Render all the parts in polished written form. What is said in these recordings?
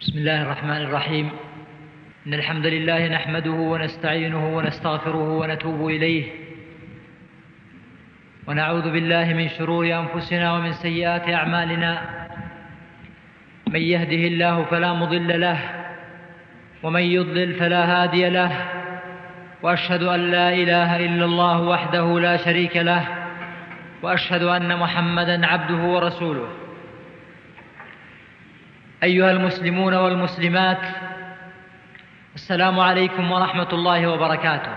بسم الله الرحمن الرحيم. إن الحمد لله نحمده ونستعينه ونستغفره ونتوب إليه، ونعوذ بالله من شرور أنفسنا ومن سيئات أعمالنا. من يهده الله فلا مضل له، ومن يضلل فلا هادي له، وأشهد أن لا إله إلا الله وحده لا شريك له، وأشهد أن محمدًا عبده ورسوله. أيها المسلمون والمسلمات، السلام عليكم ورحمة الله وبركاته.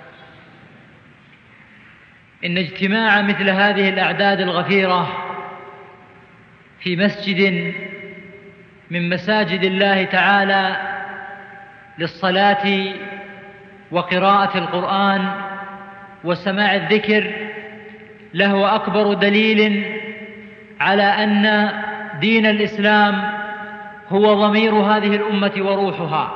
إن اجتماع مثل هذه الأعداد الغفيرة في مسجد من مساجد الله تعالى للصلاة وقراءة القرآن وسماع الذكر له أكبر دليل على أن دين الإسلام هو ضمير هذه الأمة وروحها،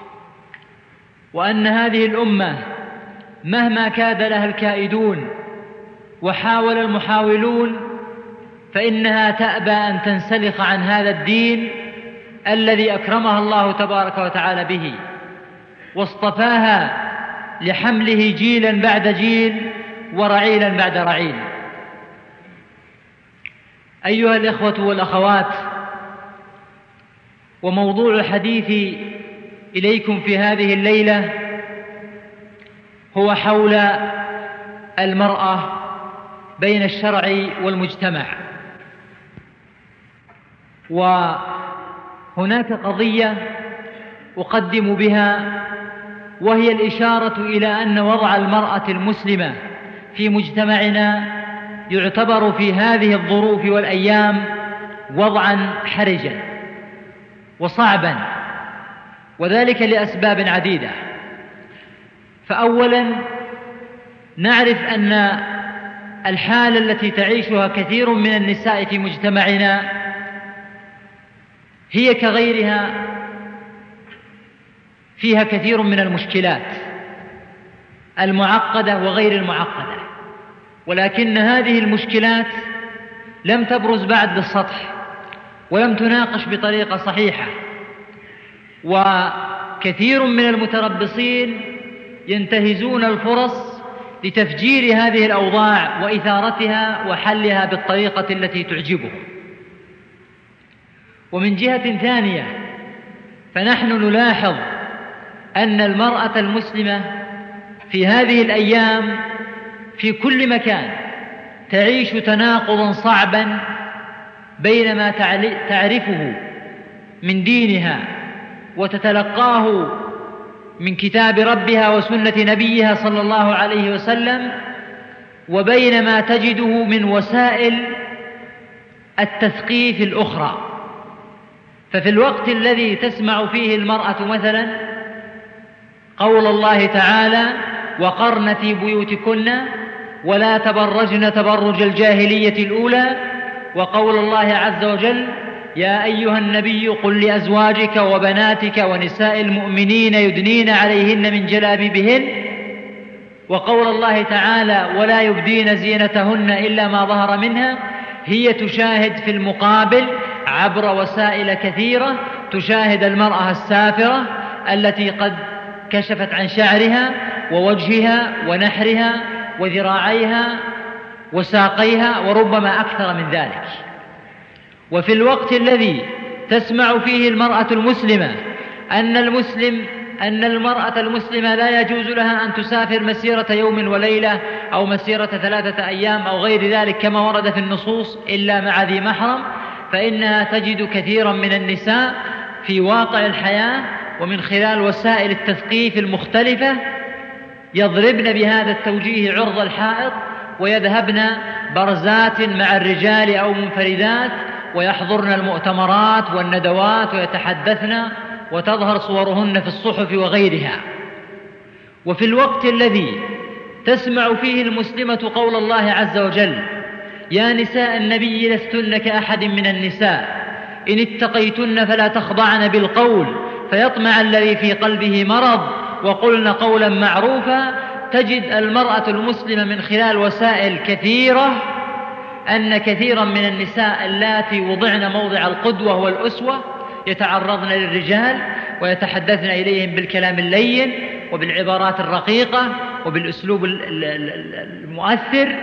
وأن هذه الأمة مهما كاد لها الكائدون وحاول المحاولون فإنها تأبى أن تنسلخ عن هذا الدين الذي أكرمها الله تبارك وتعالى به، واصطفاها لحمله جيلا بعد جيل ورعيلا بعد رعيل. أيها الإخوة والأخوات، وموضوع حديثي إليكم في هذه الليلة هو حول المرأة بين الشرع والمجتمع. وهناك قضية أقدم بها، وهي الإشارة إلى أن وضع المرأة المسلمة في مجتمعنا يعتبر في هذه الظروف والأيام وضعا حرجا وصعبا، وذلك لأسباب عديدة. فأولا نعرف أن الحالة التي تعيشها كثير من النساء في مجتمعنا هي كغيرها، فيها كثير من المشكلات المعقدة وغير المعقدة، ولكن هذه المشكلات لم تبرز بعد للسطح ولم تناقش بطريقة صحيحة، وكثير من المتربصين ينتهزون الفرص لتفجير هذه الأوضاع وإثارتها وحلها بالطريقة التي تعجبهم. ومن جهة ثانية فنحن نلاحظ أن المرأة المسلمة في هذه الأيام في كل مكان تعيش تناقضا صعبا بين ما تعرفه من دينها وتتلقاه من كتاب ربها وسنة نبيها صلى الله عليه وسلم، وبين ما تجده من وسائل التثقيف الأخرى. ففي الوقت الذي تسمع فيه المرأة مثلا قول الله تعالى: وقرن في بيوتكن ولا تبرجن تبرج الجاهلية الأولى، وقول الله عز وجل: يا أيها النبي قل لأزواجك وبناتك ونساء المؤمنين يدنين عليهن من جلابيبهن، وقول الله تعالى: ولا يبدين زينتهن إلا ما ظهر منها. هي تشاهد في المقابل عبر وسائل كثيرة، تشاهد المرأة السافرة التي قد كشفت عن شعرها ووجهها ونحرها وذراعيها وساقيها وربما أكثر من ذلك. وفي الوقت الذي تسمع فيه المرأة المسلمة أن المرأة المسلمة لا يجوز لها أن تسافر مسيرة يوم وليلة أو مسيرة 3 أيام أو غير ذلك كما ورد في النصوص إلا مع ذي محرم، فإنها تجد كثيرا من النساء في واقع الحياة ومن خلال وسائل التثقيف المختلفة يضربن بهذا التوجيه عرض الحائط، ويذهبن برزات مع الرجال أو منفردات، ويحضرن المؤتمرات والندوات ويتحدثن، وتظهر صورهن في الصحف وغيرها. وفي الوقت الذي تسمع فيه المسلمة قول الله عز وجل: يا نساء النبي لستن كأحد من النساء إن اتقيتن فلا تخضعن بالقول فيطمع الذي في قلبه مرض وقلن قولا معروفا، تجد المرأة المسلمة من خلال وسائل كثيرة أن كثيرا من النساء اللاتي وضعن موضع القدوة والأسوة يتعرضن للرجال ويتحدثن إليهم بالكلام اللين وبالعبارات الرقيقة وبالأسلوب المؤثر،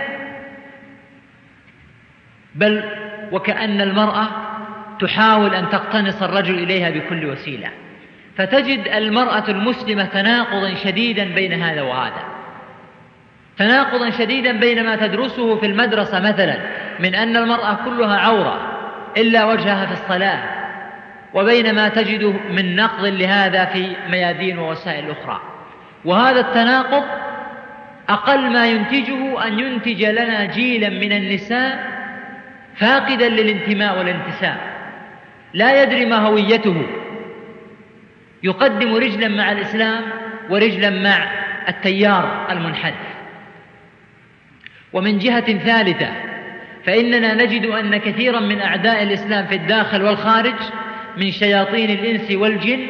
بل وكأن المرأة تحاول أن تقتنص الرجل إليها بكل وسيلة. فتجد المرأة المسلمة تناقضا شديدا بين هذا وهذا، تناقضا شديدا بين ما تدرسه في المدرسة مثلا من أن المرأة كلها عورة إلا وجهها في الصلاة، وبين ما تجده من نقض لهذا في ميادين ووسائل أخرى. وهذا التناقض أقل ما ينتجه أن ينتج لنا جيلا من النساء فاقدا للانتماء والانتساب، لا يدري ما هويته، يقدم رجلا مع الإسلام ورجلا مع التيار المنحرف. ومن جهة ثالثة فإننا نجد أن كثيرا من أعداء الإسلام في الداخل والخارج من شياطين الإنس والجن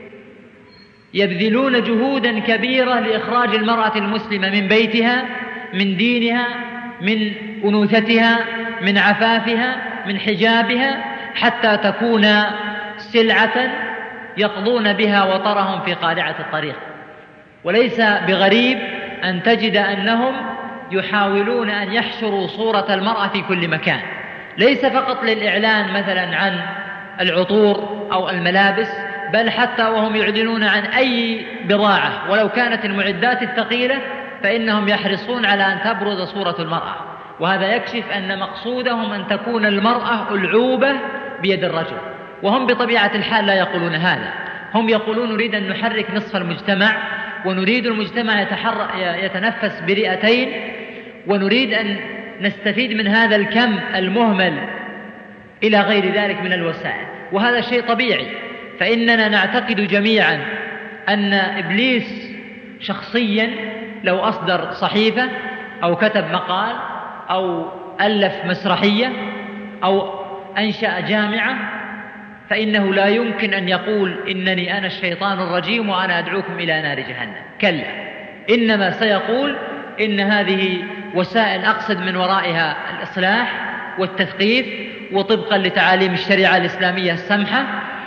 يبذلون جهودا كبيرة لإخراج المرأة المسلمة من بيتها، من دينها، من أنوثتها، من عفافها، من حجابها، حتى تكون سلعة يقضون بها وطرهم في قارعة الطريق. وليس بغريب أن تجد أنهم يحاولون أن يحشروا صورة المرأة في كل مكان، ليس فقط للإعلان مثلا عن العطور أو الملابس، بل حتى وهم يعلنون عن أي بضاعة ولو كانت المعدات الثقيلة فإنهم يحرصون على أن تبرز صورة المرأة. وهذا يكشف أن مقصودهم أن تكون المرأة ألعوبة بيد الرجل، وهم بطبيعة الحال لا يقولون هذا. هم يقولون نريد أن نحرك نصف المجتمع، ونريد المجتمع يتنفس برئتين، ونريد أن نستفيد من هذا الكم المهمل إلى غير ذلك من الوسائل. وهذا شيء طبيعي، فإننا نعتقد جميعا أن إبليس شخصيا لو أصدر صحيفة أو كتب مقال أو ألف مسرحية أو أنشأ جامعة فإنه لا يمكن أن يقول إنني أنا الشيطان الرجيم وأنا أدعوكم إلى نار جهنم، كلا، إنما سيقول إن هذه وسائل أقصد من ورائها الإصلاح والتثقيف وطبقا لتعاليم الشريعة الإسلامية السمحة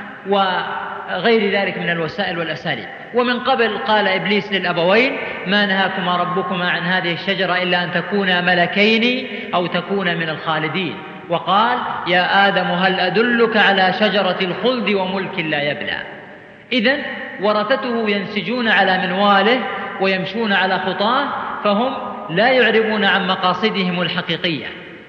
وغير ذلك من الوسائل والأساليب. ومن قبل قال إبليس للأبوين: ما نهاكما ربكما عن هذه الشجرة إلا أن تكونا ملكين أو تكونا من الخالدين. وقال: يا آدم هل أدلك على شجرة الخلد وملك لا يبلى. إذن ورثته ينسجون على منواله ويمشون على خطاه، فهم لا يعربون عن مقاصدهم الحقيقية.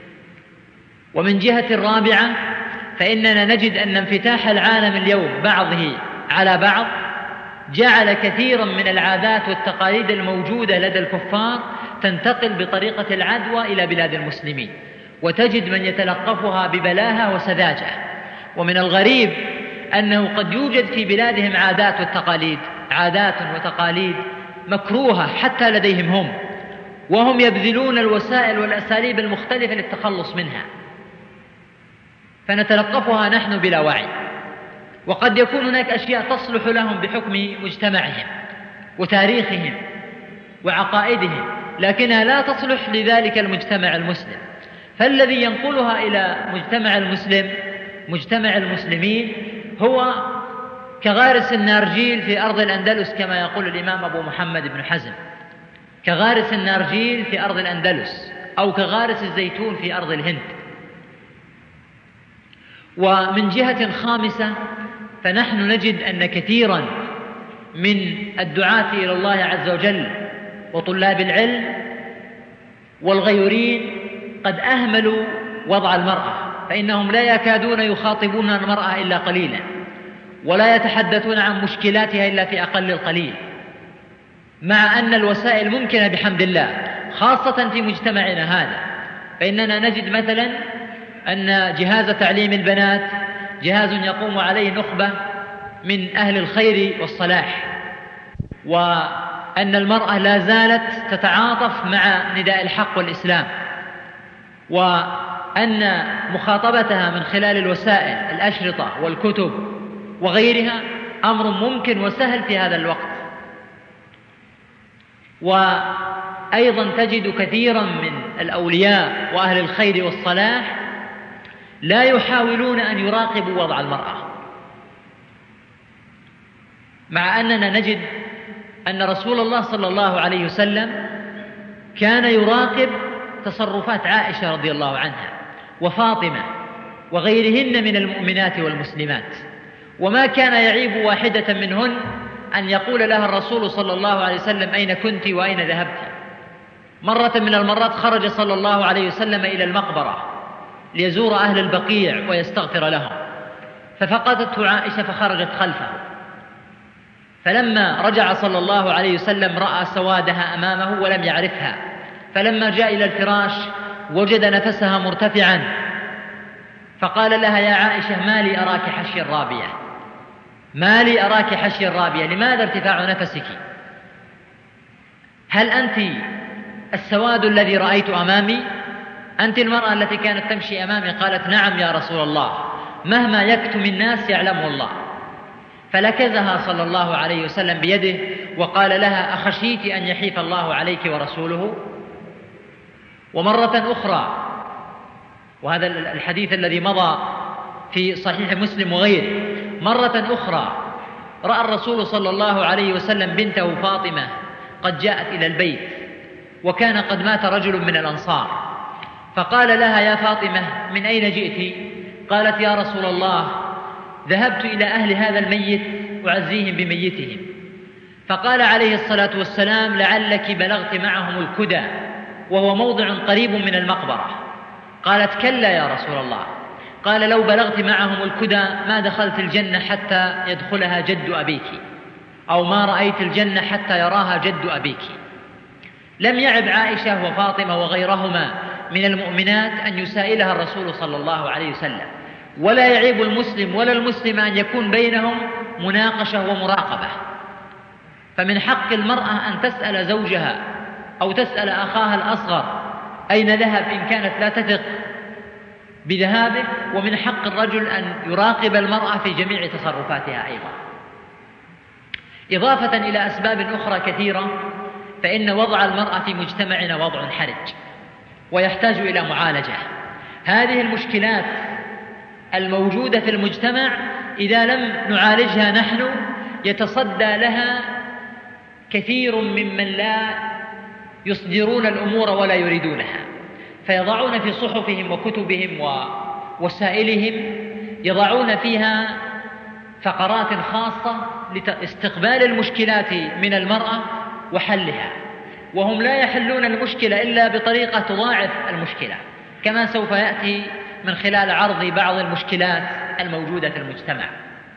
ومن جهة رابعة فإننا نجد أن انفتاح العالم اليوم بعضه على بعض جعل كثيرا من العادات والتقاليد الموجودة لدى الكفار تنتقل بطريقة العدوى إلى بلاد المسلمين، وتجد من يتلقفها ببلاهة وسذاجة. ومن الغريب أنه قد يوجد في بلادهم عادات وتقاليد مكروهة حتى لديهم هم، وهم يبذلون الوسائل والأساليب المختلفة للتخلص منها، فنتلقفها نحن بلا وعي. وقد يكون هناك أشياء تصلح لهم بحكم مجتمعهم وتاريخهم وعقائدهم، لكنها لا تصلح لذلك المجتمع المسلم. فالذي ينقلها إلى مجتمع المسلمين هو كغارس النارجيل في أرض الأندلس، كما يقول الإمام أبو محمد بن حزم، كغارس النارجيل في أرض الأندلس، أو كغارس الزيتون في أرض الهند. ومن جهة خامسة فنحن نجد أن كثيرا من الدعاة إلى الله عز وجل وطلاب العلم والغيورين قد أهملوا وضع المرأة، فإنهم لا يكادون يخاطبون المرأة إلا قليلا، ولا يتحدثون عن مشكلاتها إلا في أقل القليل، مع أن الوسائل ممكنة بحمد الله، خاصة في مجتمعنا هذا. فإننا نجد مثلا أن جهاز تعليم البنات جهاز يقوم عليه نخبة من أهل الخير والصلاح، وأن المرأة لا زالت تتعاطف مع نداء الحق والإسلام، وأن مخاطبتها من خلال الوسائل الأشرطة والكتب وغيرها أمر ممكن وسهل في هذا الوقت. وأيضا تجد كثيرا من الأولياء وأهل الخير والصلاح لا يحاولون أن يراقبوا وضع المرأة، مع أننا نجد أن رسول الله صلى الله عليه وسلم كان يراقب تصرفات عائشة رضي الله عنها وفاطمة وغيرهن من المؤمنات والمسلمات، وما كان يعيب واحدة منهن أن يقول لها الرسول صلى الله عليه وسلم: أين كنت وأين ذهبت؟ مرة من المرات خرج صلى الله عليه وسلم إلى المقبرة ليزور أهل البقيع ويستغفر لهم، ففقدته عائشة فخرجت خلفه، فلما رجع صلى الله عليه وسلم رأى سوادها أمامه ولم يعرفها، فلما جاء إلى الفراش وجد نفسها مرتفعا، فقال لها: يا عائشة ما لي أراك حشي الرابية، ما لي أراك حشي الرابية، لماذا ارتفاع نفسك؟ هل أنت السواد الذي رأيت أمامي؟ أنت المرأة التي كانت تمشي أمامي؟ قالت: نعم يا رسول الله، مهما يكتم الناس يعلمه الله. فلكزها صلى الله عليه وسلم بيده وقال لها: أخشيت أن يحيف الله عليك ورسوله؟ ومرة أخرى، وهذا الحديث الذي مضى في صحيح مسلم وغيره، مرة أخرى رأى الرسول صلى الله عليه وسلم بنته فاطمة قد جاءت إلى البيت، وكان قد مات رجل من الأنصار، فقال لها: يا فاطمة من أين جئت؟ قالت: يا رسول الله ذهبت إلى أهل هذا الميت أعزيهم بميتهم. فقال عليه الصلاة والسلام: لعلك بلغت معهم الكدى، وهو موضع قريب من المقبرة. قالت: كلا يا رسول الله. قال: لو بلغت معهم الكدى ما دخلت الجنة حتى يدخلها جد أبيك، أو ما رأيت الجنة حتى يراها جد أبيك. لم يعب عائشة وفاطمة وغيرهما من المؤمنات أن يسائلها الرسول صلى الله عليه وسلم، ولا يعيب المسلم ولا المسلم أن يكون بينهم مناقشة ومراقبة. فمن حق المرأة أن تسأل زوجها أو تسأل أخاها الأصغر أين ذهب إن كانت لا تثق بذهابه، ومن حق الرجل أن يراقب المرأة في جميع تصرفاتها أيضا. إضافة إلى أسباب أخرى كثيرة، فإن وضع المرأة في مجتمعنا وضع حرج ويحتاج إلى معالجة. هذه المشكلات الموجودة في المجتمع إذا لم نعالجها نحن يتصدى لها كثير ممن لا يصدرون الأمور ولا يريدونها، فيضعون في صحفهم وكتبهم ووسائلهم يضعون فيها فقرات خاصة لاستقبال المشكلات من المرأة وحلها، وهم لا يحلون المشكلة إلا بطريقة تضاعف المشكلة، كما سوف يأتي من خلال عرض بعض المشكلات الموجودة في المجتمع.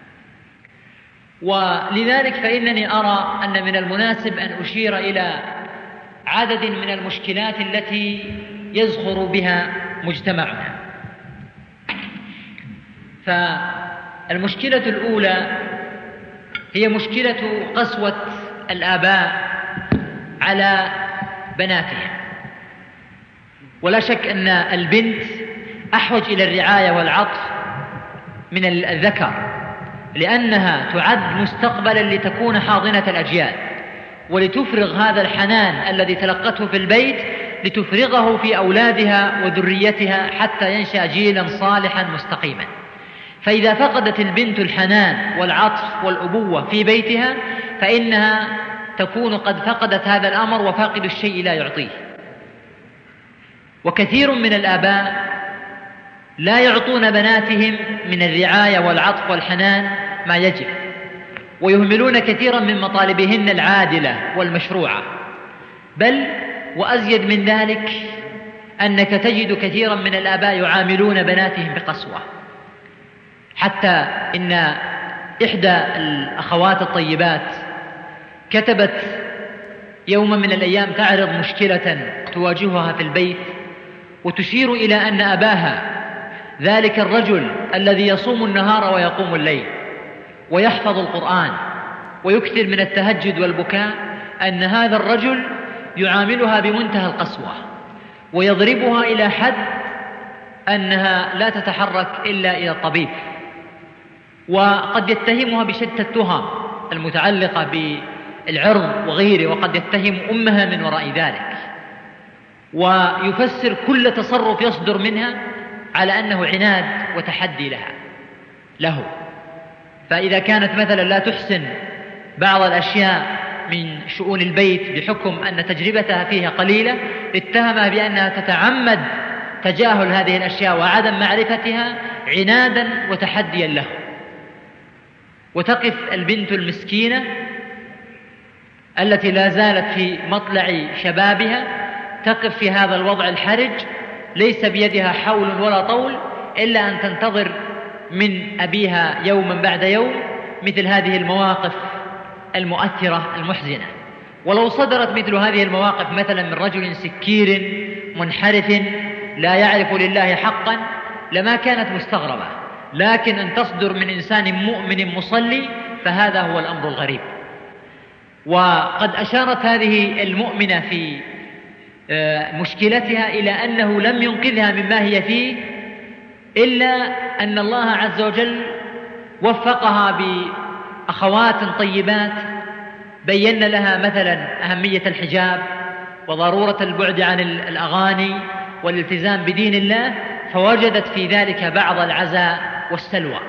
ولذلك فإنني أرى أن من المناسب أن أشير إلى عدد من المشكلات التي يزخر بها مجتمعنا. فالمشكلة الأولى هي مشكلة قسوة الآباء على بناتهم. ولا شك أن البنت أحوج إلى الرعاية والعطف من الذكر، لأنها تعد مستقبلا لتكون حاضنة الأجيال، ولتفرغ هذا الحنان الذي تلقته في البيت لتفرغه في أولادها وذريتها حتى ينشأ جيلا صالحا مستقيما. فإذا فقدت البنت الحنان والعطف والأبوة في بيتها فإنها تكون قد فقدت هذا الأمر، وفاقد الشيء لا يعطيه. وكثير من الآباء لا يعطون بناتهم من الرعاية والعطف والحنان ما يجب، ويهملون كثيرا من مطالبهن العادلة والمشروعة. بل وأزيد من ذلك أنك تجد كثيرا من الآباء يعاملون بناتهم بقسوة، حتى إن إحدى الأخوات الطيبات كتبت يوما من الأيام تعرض مشكلة تواجهها في البيت، وتشير إلى أن أباها ذلك الرجل الذي يصوم النهار ويقوم الليل ويحفظ القرآن ويكثر من التهجد والبكاء، أن هذا الرجل يعاملها بمنتهى القسوة ويضربها إلى حد أنها لا تتحرك إلا إلى الطبيب، وقد يتهمها بشتى التهم المتعلقة بالعرض وغيره، وقد يتهم أمها من وراء ذلك، ويفسر كل تصرف يصدر منها على أنه عناد وتحدي له. فإذا كانت مثلا لا تحسن بعض الأشياء من شؤون البيت بحكم أن تجربتها فيها قليلة، اتهمها بأنها تتعمد تجاهل هذه الأشياء وعدم معرفتها عنادا وتحديا له. وتقف البنت المسكينة التي لا زالت في مطلع شبابها تقف في هذا الوضع الحرج، ليس بيدها حول ولا طول إلا أن تنتظر من أبيها يوما بعد يوم مثل هذه المواقف المؤثرة المحزنة. ولو صدرت مثل هذه المواقف مثلا من رجل سكير منحرف لا يعرف لله حقا لما كانت مستغربة، لكن أن تصدر من إنسان مؤمن مصلي فهذا هو الأمر الغريب. وقد أشارت هذه المؤمنة في مشكلتها إلى أنه لم ينقذها مما هي فيه إلا أن الله عز وجل وفقها بأخوات طيبات بين لها مثلا أهمية الحجاب وضرورة البعد عن الأغاني والالتزام بدين الله، فوجدت في ذلك بعض العزاء والسلوى.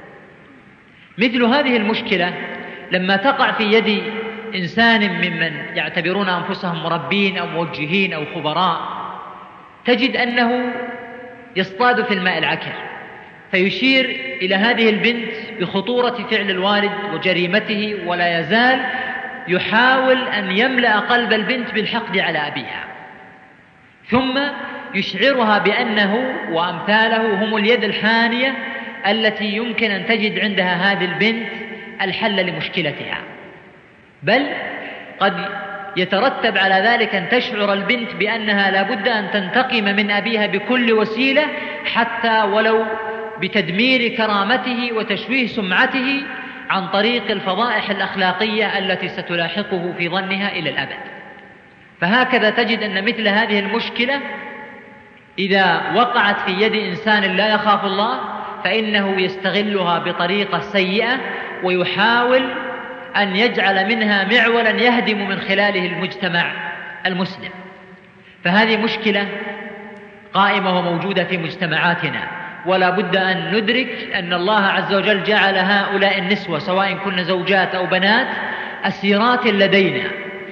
مثل هذه المشكلة لما تقع في يد إنسان ممن يعتبرون أنفسهم مربين أو موجهين أو خبراء، تجد أنه يصطاد في الماء العكر، فيشير إلى هذه البنت بخطورة فعل الوالد وجريمته، ولا يزال يحاول أن يملأ قلب البنت بالحقد على أبيها، ثم يشعرها بأنه وأمثاله هم اليد الحانية التي يمكن أن تجد عندها هذه البنت الحل لمشكلتها. بل قد يترتب على ذلك أن تشعر البنت بأنها لا بد أن تنتقم من أبيها بكل وسيلة، حتى ولو بتدمير كرامته وتشويه سمعته عن طريق الفضائح الأخلاقية التي ستلاحقه في ظنها إلى الأبد. فهكذا تجد أن مثل هذه المشكلة إذا وقعت في يد إنسان لا يخاف الله فإنه يستغلها بطريقة سيئة ويحاول أن يجعل منها معولا يهدم من خلاله المجتمع المسلم. فهذه مشكلة قائمة وموجودة في مجتمعاتنا، ولا بد أن ندرك أن الله عز وجل جعل هؤلاء النسوة سواء كن زوجات أو بنات أسيرات لدينا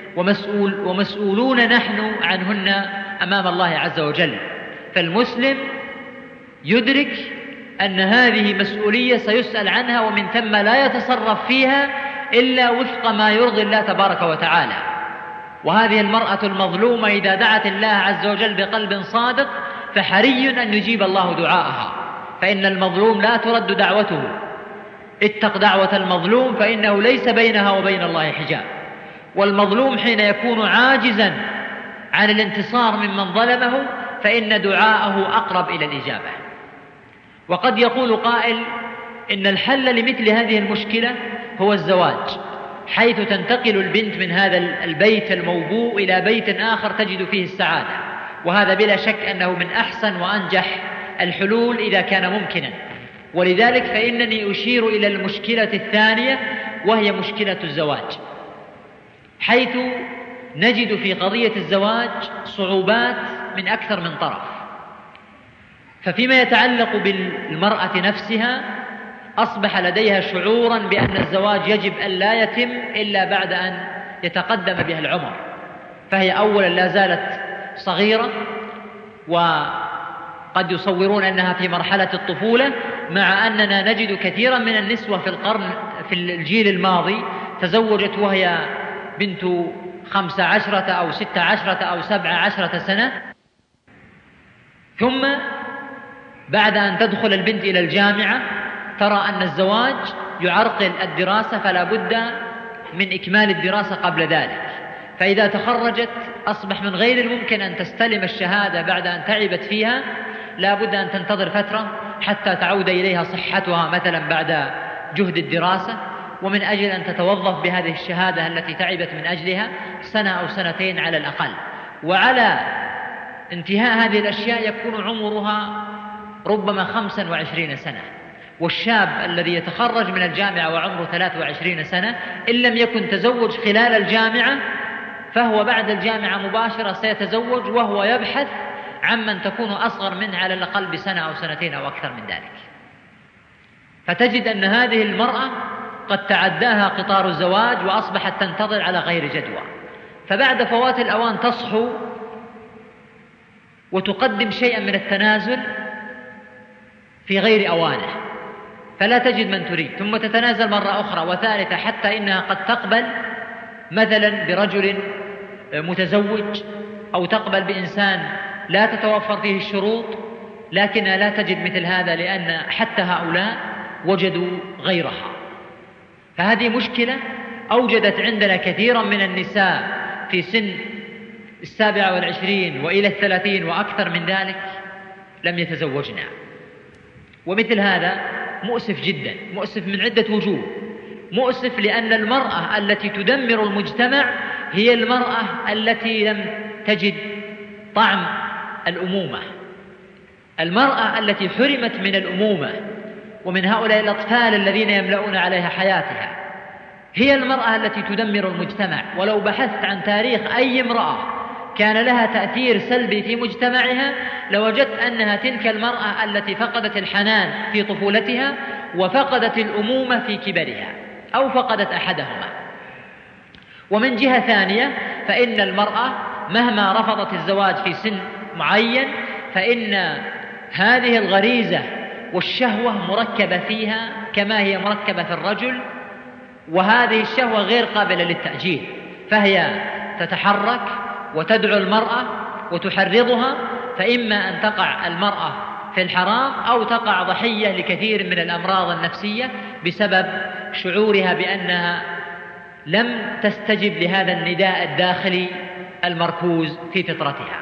ومسؤولون نحن عنهن أمام الله عز وجل. فالمسلم يدرك أن هذه مسؤولية سيسأل عنها، ومن ثم لا يتصرف فيها إلا وفق ما يرضي الله تبارك وتعالى. وهذه المرأة المظلومة إذا دعت الله عز وجل بقلب صادق فحري أن يجيب الله دعاءها، فإن المظلوم لا ترد دعوته. اتق دعوة المظلوم فإنه ليس بينها وبين الله حجاب. والمظلوم حين يكون عاجزا عن الانتصار ممن ظلمه فإن دعاءه أقرب إلى الإجابة. وقد يقول قائل إن الحل لمثل هذه المشكلة هو الزواج، حيث تنتقل البنت من هذا البيت الموبوء إلى بيت آخر تجد فيه السعادة، وهذا بلا شك أنه من أحسن وأنجح الحلول إذا كان ممكنا. ولذلك فإنني أشير إلى المشكلة الثانية وهي مشكلة الزواج، حيث نجد في قضية الزواج صعوبات من أكثر من طرف. ففيما يتعلق بالمرأة نفسها أصبح لديها شعورا بأن الزواج يجب أن لا يتم إلا بعد أن يتقدم بها العمر، فهي أولا لا زالت صغيرة، وقد يصورون أنها في مرحلة الطفولة، مع أننا نجد كثيرا من النسوة في الجيل الماضي تزوجت وهي بنت 15 أو 16 أو 17 سنة، ثم بعد أن تدخل البنت إلى الجامعة ترى أن الزواج يعرقل الدراسة، فلا بد من إكمال الدراسة قبل ذلك. فإذا تخرجت أصبح من غير الممكن أن تستلم الشهادة بعد أن تعبت فيها، لا بد أن تنتظر فترة حتى تعود إليها صحتها مثلا بعد جهد الدراسة، ومن أجل أن تتوظف بهذه الشهادة التي تعبت من أجلها سنة أو سنتين على الأقل. وعلى انتهاء هذه الأشياء يكون عمرها ربما 25 سنة. والشاب الذي يتخرج من الجامعة وعمره 23 سنة إن لم يكن تزوج خلال الجامعة فهو بعد الجامعة مباشرة سيتزوج، وهو يبحث عمن تكون أصغر منه على الأقل بسنة أو سنتين أو أكثر من ذلك. فتجد أن هذه المرأة قد تعداها قطار الزواج وأصبحت تنتظر على غير جدوى، فبعد فوات الأوان تصحو وتقدم شيئا من التنازل في غير أوانه، فلا تجد من تريد، ثم تتنازل مرة أخرى وثالثة، حتى إنها قد تقبل مثلا برجل متزوج أو تقبل بإنسان لا تتوفر فيه الشروط، لكنها لا تجد مثل هذا لأن حتى هؤلاء وجدوا غيرها. فهذه مشكلة أوجدت عندنا كثيرا من النساء في سن 27 وإلى 30 وأكثر من ذلك لم يتزوجنا. ومثل هذا مؤسف جدا، مؤسف من عدة وجوه. مؤسف لأن المرأة التي تدمر المجتمع هي المرأة التي لم تجد طعم الأمومة، المرأة التي حرمت من الأمومة ومن هؤلاء الأطفال الذين يملؤون عليها حياتها، هي المرأة التي تدمر المجتمع. ولو بحثت عن تاريخ أي امرأة كان لها تأثير سلبي في مجتمعها لوجدت أنها تلك المرأة التي فقدت الحنان في طفولتها وفقدت الأمومة في كبرها أو فقدت أحدهما. ومن جهة ثانية فإن المرأة مهما رفضت الزواج في سن معين فإن هذه الغريزة والشهوة مركبة فيها كما هي مركبة في الرجل، وهذه الشهوة غير قابلة للتأجيل، فهي تتحرك وتدعو المرأة وتحرضها، فإما أن تقع المرأة في الحرام أو تقع ضحية لكثير من الأمراض النفسية بسبب شعورها بأنها لم تستجب لهذا النداء الداخلي المركوز في فطرتها.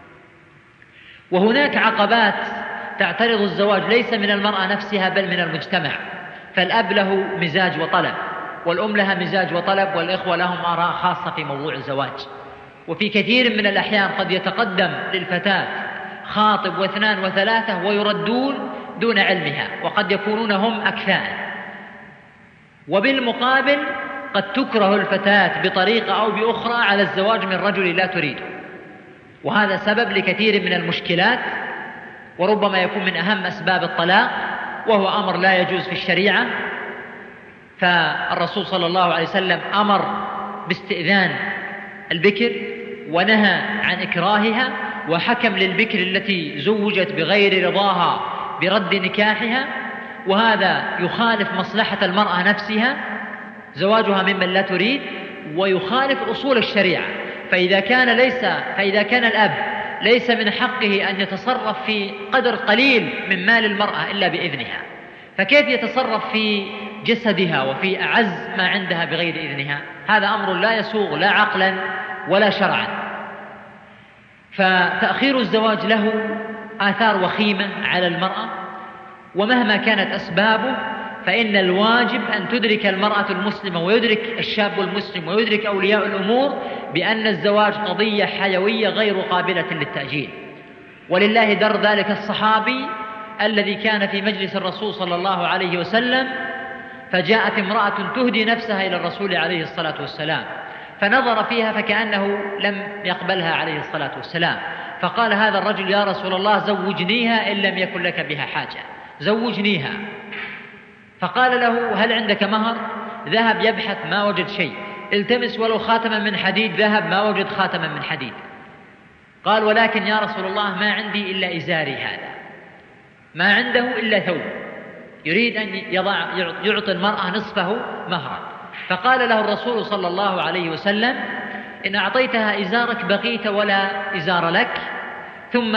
وهناك عقبات تعترض الزواج ليس من المرأة نفسها بل من المجتمع، فالأب له مزاج وطلب، والأم لها مزاج وطلب، والإخوة لهم آراء خاصة في موضوع الزواج. وفي كثير من الأحيان قد يتقدم للفتاة خاطب واثنان وثلاثة ويردون دون علمها، وقد يكونون هم أكفاء. وبالمقابل قد تكره الفتاة بطريقة أو بأخرى على الزواج من رجل لا تريده، وهذا سبب لكثير من المشكلات، وربما يكون من أهم أسباب الطلاق، وهو أمر لا يجوز في الشريعة. فالرسول صلى الله عليه وسلم أمر باستئذان البكر ونهى عن إكراهها، وحكم للبكر التي زوجت بغير رضاها برد نكاحها، وهذا يخالف مصلحة المرأة نفسها زواجها ممن لا تريد، ويخالف أصول الشريعة. فإذا كان الأب ليس من حقه أن يتصرف في قدر قليل من مال المرأة إلا بإذنها، فكيف يتصرف في جسدها وفي أعز ما عندها بغير إذنها؟ هذا أمر لا يسوغ لا عقلا ولا شرعا. فتأخير الزواج له آثار وخيمة على المرأة، ومهما كانت أسبابه فإن الواجب أن تدرك المرأة المسلمة ويدرك الشاب المسلم ويدرك أولياء الأمور بأن الزواج قضية حيوية غير قابلة للتأجيل. ولله در ذلك الصحابي الذي كان في مجلس الرسول صلى الله عليه وسلم، فجاءت امرأة تهدي نفسها إلى الرسول عليه الصلاة والسلام، فنظر فيها فكأنه لم يقبلها عليه الصلاة والسلام، فقال هذا الرجل يا رسول الله زوجنيها إن لم يكن لك بها حاجة، زوجنيها. فقال له هل عندك مهر؟ ذهب يبحث ما وجد شيء، التمس ولو خاتما من حديد، ذهب ما وجد خاتما من حديد. قال ولكن يا رسول الله ما عندي إلا إزاري هذا، ما عنده إلا ثوب، يريد أن يعطي المرأة نصفه مهرا. فقال له الرسول صلى الله عليه وسلم إن أعطيتها إزارك بقيت ولا إزار لك، ثم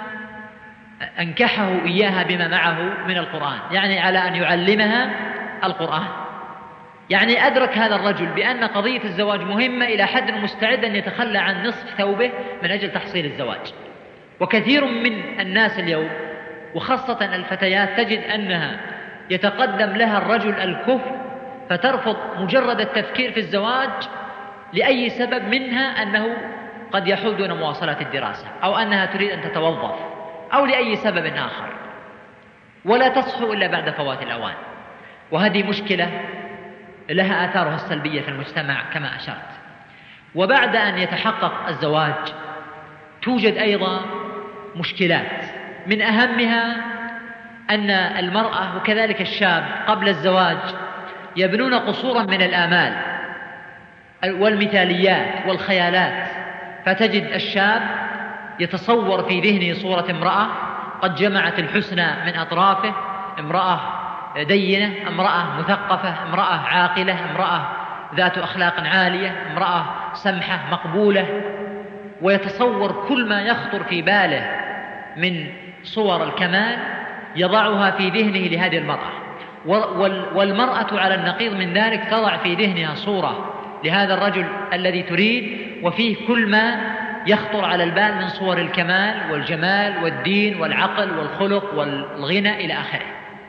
أنكحه إياها بما معه من القرآن، يعني على أن يعلمها القرآن. يعني أدرك هذا الرجل بأن قضية الزواج مهمة إلى حد مستعد أن يتخلى عن نصف ثوبه من أجل تحصيل الزواج. وكثير من الناس اليوم وخاصة الفتيات تجد أنها يتقدم لها الرجل الكفء فترفض مجرد التفكير في الزواج لأي سبب، منها أنه قد يحول دون مواصلة الدراسة، أو أنها تريد أن تتوظف، أو لأي سبب آخر، ولا تصحو إلا بعد فوات الأوان. وهذه مشكلة لها آثارها السلبية في المجتمع كما أشرت. وبعد أن يتحقق الزواج توجد أيضا مشكلات، من أهمها أن المرأة وكذلك الشاب قبل الزواج يبنون قصورا من الآمال والمثاليات والخيالات، فتجد الشاب يتصور في ذهنه صورة امرأة قد جمعت الحسنى من أطرافه، امرأة دينة، امرأة مثقفة، امرأة عاقلة، امرأة ذات أخلاق عالية، امرأة سمحة مقبولة، ويتصور كل ما يخطر في باله من صور الكمال يضعها في ذهنه لهذه المرأة. والمرأة على النقيض من ذلك تضع في ذهنها صورة لهذا الرجل الذي تريد، وفيه كل ما يخطر على البال من صور الكمال والجمال والدين والعقل والخلق والغنى إلى آخره.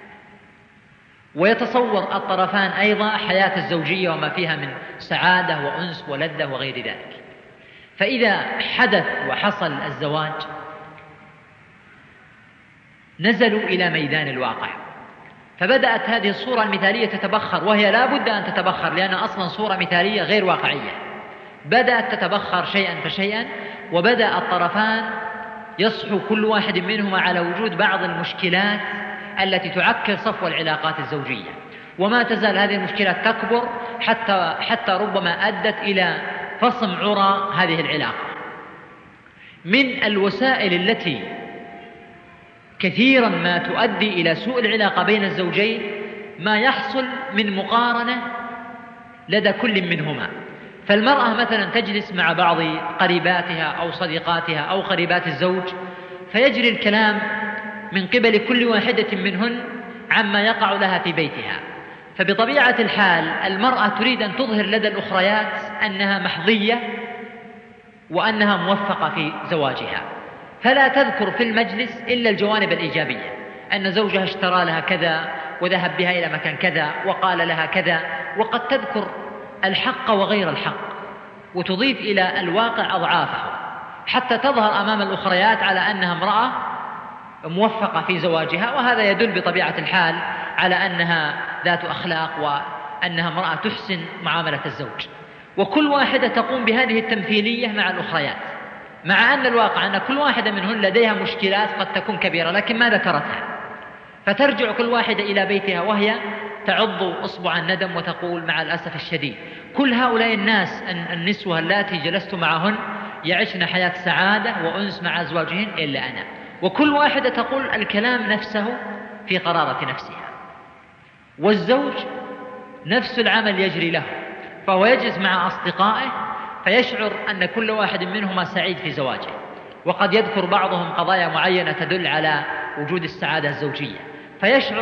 ويتصور الطرفان أيضا حياة الزوجية وما فيها من سعادة وأنس ولذة وغير ذلك. فإذا حدث وحصل الزواج نزلوا إلى ميدان الواقع، فبدأت هذه الصورة المثالية تتبخر، وهي لا بد أن تتبخر لأنها أصلا صورة مثالية غير واقعية. بدأت تتبخر شيئا فشيئا، وبدأ الطرفان يصحو كل واحد منهما على وجود بعض المشكلات التي تعكر صفو العلاقات الزوجية، وما تزال هذه المشكلات تكبر حتى ربما أدت إلى فصم عرى هذه العلاقة. من الوسائل التي كثيرا ما تؤدي إلى سوء العلاقة بين الزوجين ما يحصل من مقارنة لدى كل منهما. فالمرأة مثلا تجلس مع بعض قريباتها أو صديقاتها أو قريبات الزوج، فيجري الكلام من قبل كل واحدة منهن عما يقع لها في بيتها. فبطبيعة الحال المرأة تريد أن تظهر لدى الأخريات أنها محظية وأنها موفقة في زواجها، فلا تذكر في المجلس إلا الجوانب الإيجابية، أن زوجها اشترى لها كذا وذهب بها إلى مكان كذا وقال لها كذا، وقد تذكر الحق وغير الحق وتضيف إلى الواقع أضعافه حتى تظهر أمام الأخريات على أنها امرأة موفقة في زواجها. وهذا يدل بطبيعة الحال على أنها ذات أخلاق وأنها امرأة تحسن معاملة الزوج. وكل واحدة تقوم بهذه التمثيلية مع الأخريات، مع أن الواقع أن كل واحدة منهن لديها مشكلات قد تكون كبيرة لكن ما ذكرتها، فترجع كل واحدة إلى بيتها وهي تعض أصبع الندم وتقول مع الأسف الشديد كل هؤلاء الناس النسوة اللاتي جلست معهن يعيشن حياة سعادة وأنس مع أزواجهن إلا أنا. وكل واحدة تقول الكلام نفسه في قرارة نفسها. والزوج نفس العمل يجري له، فهو يجلس مع أصدقائه فيشعر أن كل واحد منهما سعيد في زواجه، وقد يذكر بعضهم قضايا معينة تدل على وجود السعادة الزوجية، فيشعر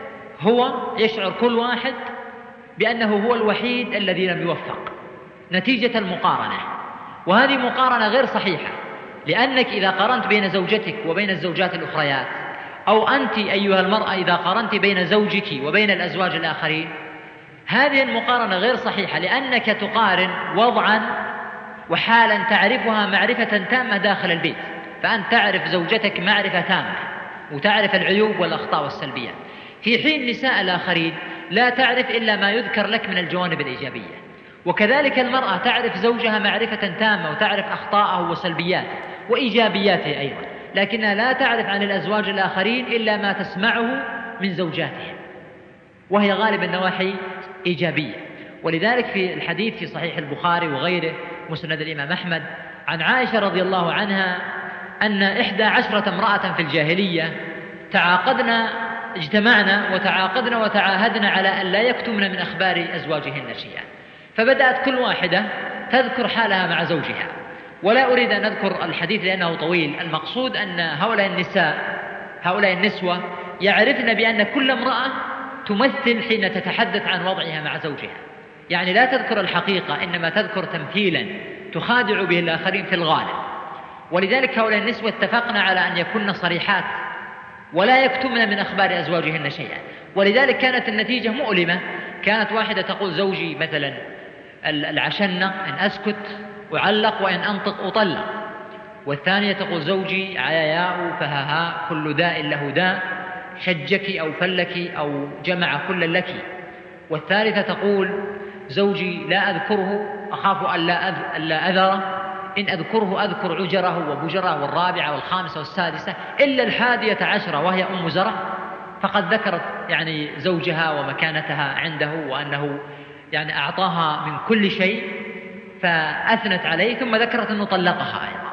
كل واحد بأنه هو الوحيد الذي لم يوفق نتيجة المقارنة. وهذه مقارنة غير صحيحة، لأنك إذا قارنت بين زوجتك وبين الزوجات الأخريات، أو أنت أيها المرأة إذا قارنت بين زوجك وبين الأزواج الآخرين، هذه المقارنة غير صحيحة، لأنك تقارن وضعا وحالا تعرفها معرفة تامة داخل البيت، فأنت تعرف زوجتك معرفة تامة وتعرف العيوب والأخطاء والسلبيات، في حين نساء الآخرين لا تعرف إلا ما يذكر لك من الجوانب الإيجابية. وكذلك المرأة تعرف زوجها معرفة تامة وتعرف أخطاءه وسلبياته وإيجابياته أيضا، لكنها لا تعرف عن الأزواج الآخرين إلا ما تسمعه من زوجاتهم، وهي غالب النواحي إيجابية. ولذلك في الحديث في صحيح البخاري وغيره مسند الإمام أحمد عن عائشة رضي الله عنها أن 11 امرأة في الجاهلية اجتمعنا وتعاقدنا وتعاهدنا على أن لا يكتمن من أخبار أزواجهن شيئا، فبدأت كل واحدة تذكر حالها مع زوجها. ولا أريد أن أذكر الحديث لأنه طويل، المقصود أن هؤلاء النسوة يعرفن بأن كل امرأة تمثل حين تتحدث عن وضعها مع زوجها، يعني لا تذكر الحقيقة إنما تذكر تمثيلا تخادع به الآخرين في الغالب. ولذلك هؤلاء النسوة اتفقنا على أن يكون صريحات ولا يكتمن من أخبار أزواجهن شيئا، ولذلك كانت النتيجة مؤلمة. كانت واحدة تقول زوجي مثلا العشنة إن أسكت أعلق وإن أنطق أطلق، والثانية تقول زوجي عياياء فهها كل داء له داء شجك أو فلك أو جمع كل لك، والثالثة تقول زوجي لا أذكره أخاف ألا أذره إن أذكره أذكر عجره وبجره، والرابعة والخامسة والسادسة إلا 11 وهي أم زرع فقد ذكرت يعني زوجها ومكانتها عنده وأنه يعني أعطاها من كل شيء فأثنت عليه، ثم ذكرت أنه طلقها أيضا،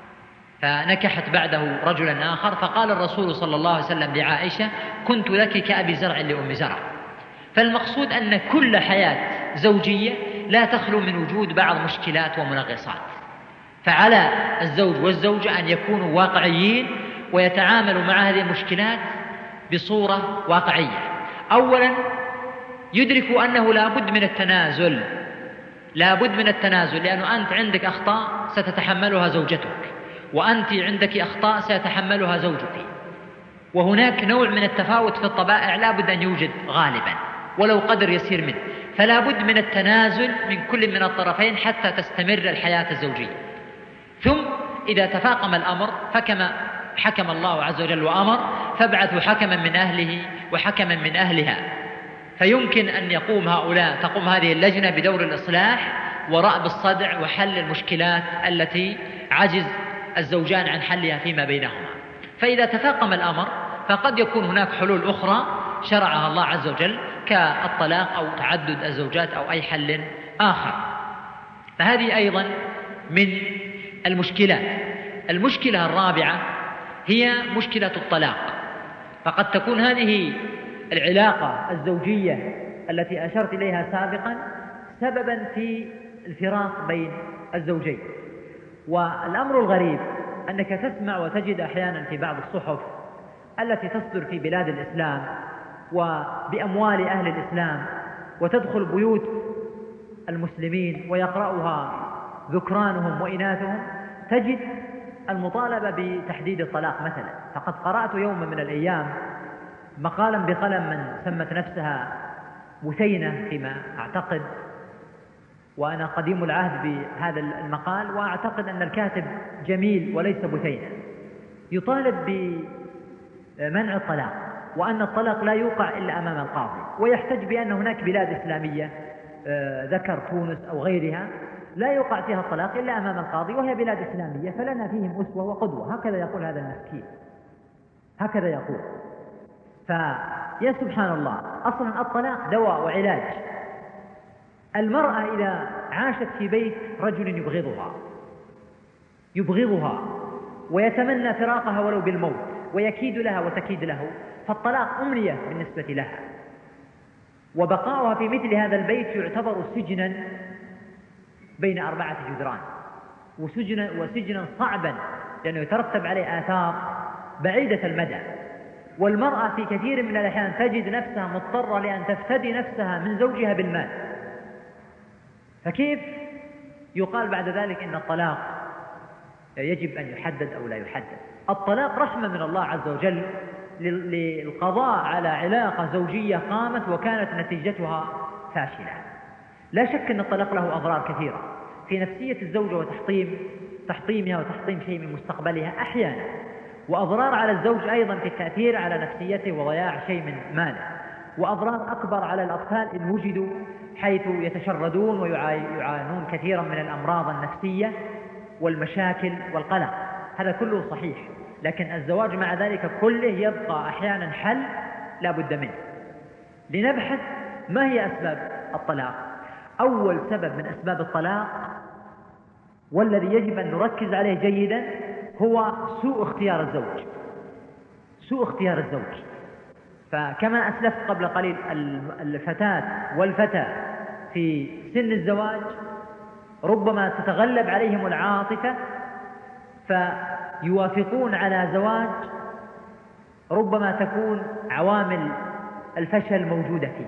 فنكحت بعده رجلا آخر. فقال الرسول صلى الله عليه وسلم لعائشة: كنت لك كأبي زرع لأم زرع. فالمقصود أن كل حياة زوجية لا تخلو من وجود بعض مشكلات ومنغصات، فعلى الزوج والزوجة أن يكونوا واقعيين ويتعاملوا مع هذه المشكلات بصورة واقعية. أولا يدركوا أنه لا بد من التنازل، لا بد من التنازل، لأنه أنت عندك أخطاء ستتحملها زوجتك، وأنت عندك أخطاء سيتحملها زوجك، وهناك نوع من التفاوت في الطبائع لا بد أن يوجد غالبا ولو قدر يسير منه، فلا بد من التنازل من كل من الطرفين حتى تستمر الحياة الزوجية. ثم إذا تفاقم الأمر فكما حكم الله عز وجل وأمر: فابعثوا حكما من أهله وحكما من أهلها. فيمكن أن تقوم هذه اللجنة بدور الإصلاح ورأب الصدع وحل المشكلات التي عجز الزوجان عن حلها فيما بينهما. فإذا تفاقم الأمر فقد يكون هناك حلول أخرى شرعها الله عز وجل كالطلاق أو تعدد الزوجات أو أي حل آخر. فهذه أيضا من المشكلات. المشكلة الرابعة هي مشكلة الطلاق. فقد تكون هذه العلاقة الزوجية التي أشرت إليها سابقا سببا في الفراق بين الزوجين. والأمر الغريب أنك تسمع وتجد أحيانا في بعض الصحف التي تصدر في بلاد الإسلام وبأموال أهل الإسلام وتدخل بيوت المسلمين ويقرأها ذكرانهم وإناثهم، تجد المطالبة بتحديد الطلاق مثلا. فقد قرأت يوما من الأيام مقالا بقلم من سمت نفسها بثينة فيما أعتقد، وأنا قديم العهد بهذا المقال وأعتقد أن الكاتب جميل وليس بثينة، يطالب بمنع الطلاق وأن الطلاق لا يوقع إلا أمام القاضي، ويحتج بأن هناك بلاد إسلامية ذكر تونس أو غيرها لا يوقع فيها الطلاق إلا أمام القاضي وهي بلاد إسلامية فلنا فيهم أسوة وقدوة. هكذا يقول هذا المسكين، هكذا يقول. فيا سبحان الله، أصلا الطلاق دواء وعلاج. المرأة إذا عاشت في بيت رجل يبغضها ويتمنى فراقها ولو بالموت ويكيد لها وتكيد له، فالطلاق أمنية بالنسبة لها، وبقاؤها في مثل هذا البيت يعتبر سجنا بين 4 جدران، وسجنا صعبا لأنه يترتب عليه آثار بعيدة المدى. والمرأة في كثير من الأحيان تجد نفسها مضطرة لأن تفتدي نفسها من زوجها بالمال، فكيف يقال بعد ذلك إن الطلاق يجب أن يحدد أو لا يحدد؟ الطلاق رحمة من الله عز وجل للقضاء على علاقة زوجية قامت وكانت نتيجتها فاشلة. لا شك أن الطلاق له أضرار كثيرة في نفسية الزوجة وتحطيمها وتحطيم شيء من مستقبلها أحيانا، وأضرار على الزوج أيضا في التأثير على نفسيته وضياع شيء من ماله، وأضرار أكبر على الأطفال إن وجدوا حيث يتشردون ويعانون كثيرا من الأمراض النفسية والمشاكل والقلق. هذا كله صحيح، لكن الزواج مع ذلك كله يبقى أحيانا حل لا بد منه. لنبحث ما هي أسباب الطلاق. أول سبب من أسباب الطلاق والذي يجب أن نركز عليه جيدا هو سوء اختيار الزوج. فكما أسلفت قبل قليل، الفتاة والفتى في سن الزواج ربما تتغلب عليهم العاطفة فيوافقون على زواج ربما تكون عوامل الفشل موجودة فيه.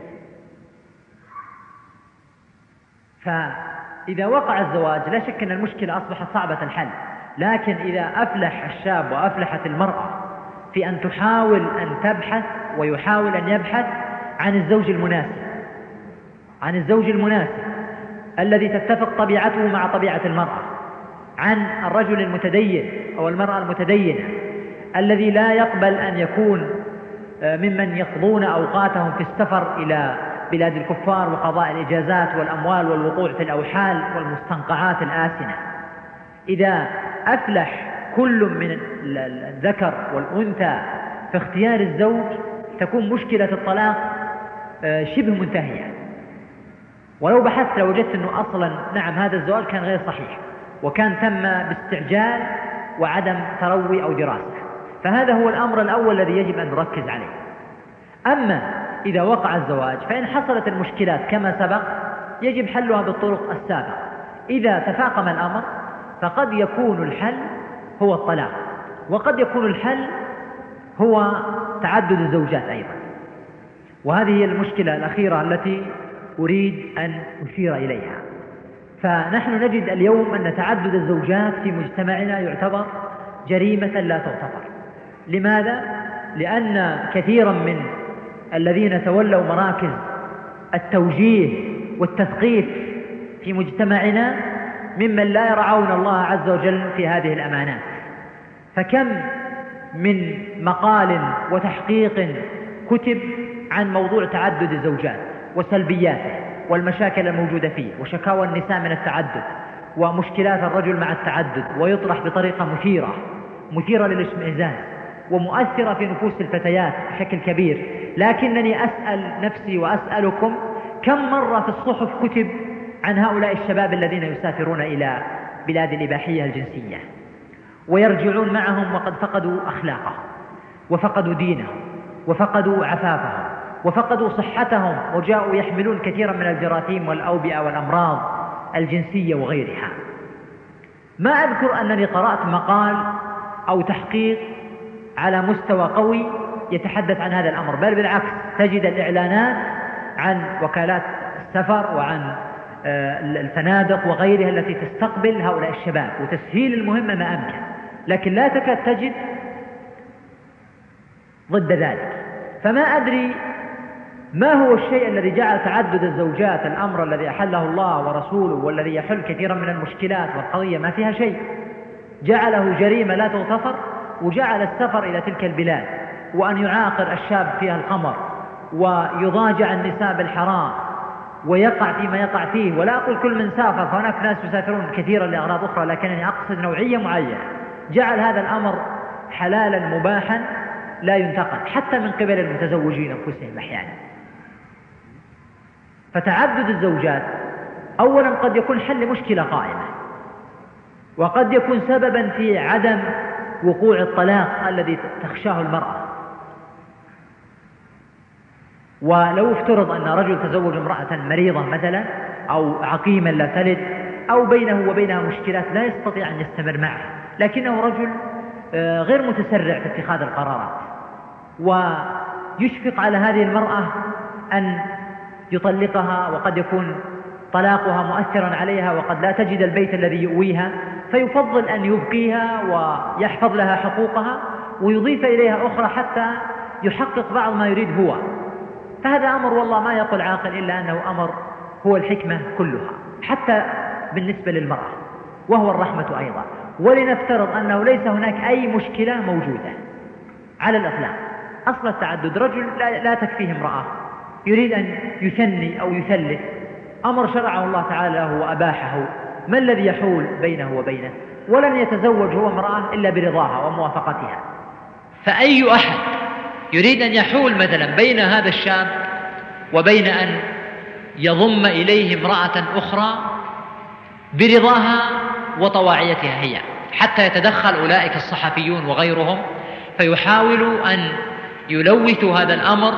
فإذا وقع الزواج لا شك أن المشكلة أصبحت صعبة الحل، لكن إذا أفلح الشاب وأفلحت المرأة في أن تحاول أن تبحث ويحاول أن يبحث عن الزوج المناسب الذي تتفق طبيعته مع طبيعة المرأة، عن الرجل المتدين أو المرأة المتدينة الذي لا يقبل أن يكون ممن يقضون أوقاتهم في السفر إلى بلاد الكفار وقضاء الإجازات والأموال والوقوع في الأوحال والمستنقعات الآسنة. إذا أفلح كل من الذكر والأنثى في اختيار الزوج تكون مشكلة الطلاق شبه منتهية، ولو بحثت لوجدت أنه أصلا نعم هذا الزواج كان غير صحيح وكان تم باستعجال وعدم تروي أو دراسة. فهذا هو الأمر الأول الذي يجب أن نركز عليه. أما إذا وقع الزواج فإن حصلت المشكلات كما سبق يجب حلها بالطرق السابقة. إذا تفاقم الأمر فقد يكون الحل هو الطلاق، وقد يكون الحل هو تعدد الزوجات أيضا، وهذه هي المشكلة الأخيرة التي أريد أن أشير إليها. فنحن نجد اليوم أن تعدد الزوجات في مجتمعنا يعتبر جريمة لا تغتفر. لماذا؟ لأن كثيرا من الذين تولوا مراكز التوجيه والتثقيف في مجتمعنا ممن لا يرعون الله عز وجل في هذه الأمانات. فكم من مقال وتحقيق كتب عن موضوع تعدد الزوجات وسلبياته والمشاكل الموجودة فيه وشكاوى النساء من التعدد ومشكلات الرجل مع التعدد، ويطرح بطريقة مثيرة للاشمئزاز ومؤثرة في نفوس الفتيات بشكل كبير. لكنني أسأل نفسي وأسألكم كم مرة في الصحف كتب عن هؤلاء الشباب الذين يسافرون إلى بلاد الإباحية الجنسية ويرجعون معهم وقد فقدوا أخلاقهم وفقدوا دينهم وفقدوا عفافهم وفقدوا صحتهم وجاءوا يحملون كثيرا من الجراثيم والأوبئة والأمراض الجنسية وغيرها. ما أذكر أنني قرأت مقال أو تحقيق على مستوى قوي يتحدث عن هذا الأمر، بل بالعكس تجد الإعلانات عن وكالات السفر وعن الفنادق وغيرها التي تستقبل هؤلاء الشباب وتسهيل المهمة ما أمكن، لكن لا تكاد تجد ضد ذلك. فما أدري ما هو الشيء الذي جعل تعدد الزوجات الأمر الذي أحله الله ورسوله والذي يحل كثيرا من المشكلات، والقضية ما فيها شيء، جعله جريمة لا تغتفر، وجعل السفر إلى تلك البلاد وأن يعاقر الشاب فيها الخمر ويضاجع النساء بالحرام ويقع فيما يقع فيه. ولا أقول كل من سافر، فهناك ناس يسافرون كثيرا لأغراض أخرى، لكنني أقصد نوعية معينة. جعل هذا الأمر حلالا مباحا لا ينتقد حتى من قبل المتزوجين أنفسهم أحيانا. فتعدد الزوجات أولا قد يكون حل مشكلة قائمة، وقد يكون سببا في عدم وقوع الطلاق الذي تخشاه المرأة. ولو افترض أن رجل تزوج امرأة مريضة مثلا أو عقيما لا تلد أو بينه وبينها مشكلات لا يستطيع أن يستمر معها، لكنه رجل غير متسرع في اتخاذ القرارات ويشفق على هذه المرأة أن يطلقها، وقد يكون طلاقها مؤثرا عليها وقد لا تجد البيت الذي يؤويها، فيفضل أن يبقيها ويحفظ لها حقوقها ويضيف إليها أخرى حتى يحقق بعض ما يريد هو. فهذا أمر والله ما يقول عاقل إلا أنه أمر هو الحكمة كلها حتى بالنسبة للمرأة، وهو الرحمة أيضا. ولنفترض أنه ليس هناك أي مشكلة موجودة على الإطلاق، أصل التعدد رجل لا تكفيه امرأة يريد أن يثني أو يثلث، أمر شرعه الله تعالى له وأباحه، ما الذي يحول بينه وبينه؟ ولن يتزوج هو امرأة إلا برضاها وموافقتها. فأي أحد يريد أن يحول مثلا بين هذا الشاب وبين أن يضم إليه امرأة أخرى برضاها وطواعيتها هي، حتى يتدخل أولئك الصحفيون وغيرهم فيحاولوا أن يلوثوا هذا الأمر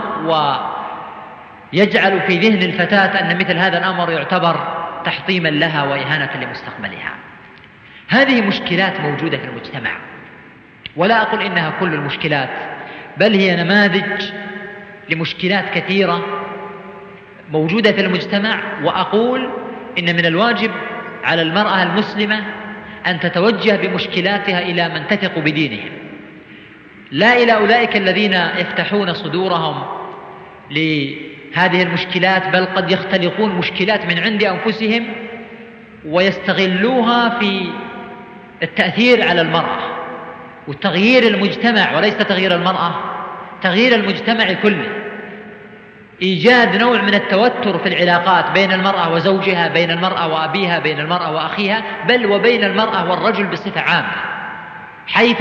ويجعل في ذهن الفتاة أن مثل هذا الأمر يعتبر تحطيما لها وإهانة لمستقبلها. هذه مشكلات موجودة في المجتمع، ولا أقول إنها كل المشكلات، بل هي نماذج لمشكلات كثيرة موجودة في المجتمع. وأقول إن من الواجب على المرأة المسلمة أن تتوجه بمشكلاتها إلى من تثق بدينهم، لا إلى أولئك الذين يفتحون صدورهم لهذه المشكلات، بل قد يختلقون مشكلات من عند أنفسهم ويستغلوها في التأثير على المرأة وتغيير المجتمع، وليس تغيير المرأة، تغيير المجتمع كله، إيجاد نوع من التوتر في العلاقات بين المرأة وزوجها، بين المرأة وأبيها، بين المرأة وأخيها، بل وبين المرأة والرجل بصفة عامة، حيث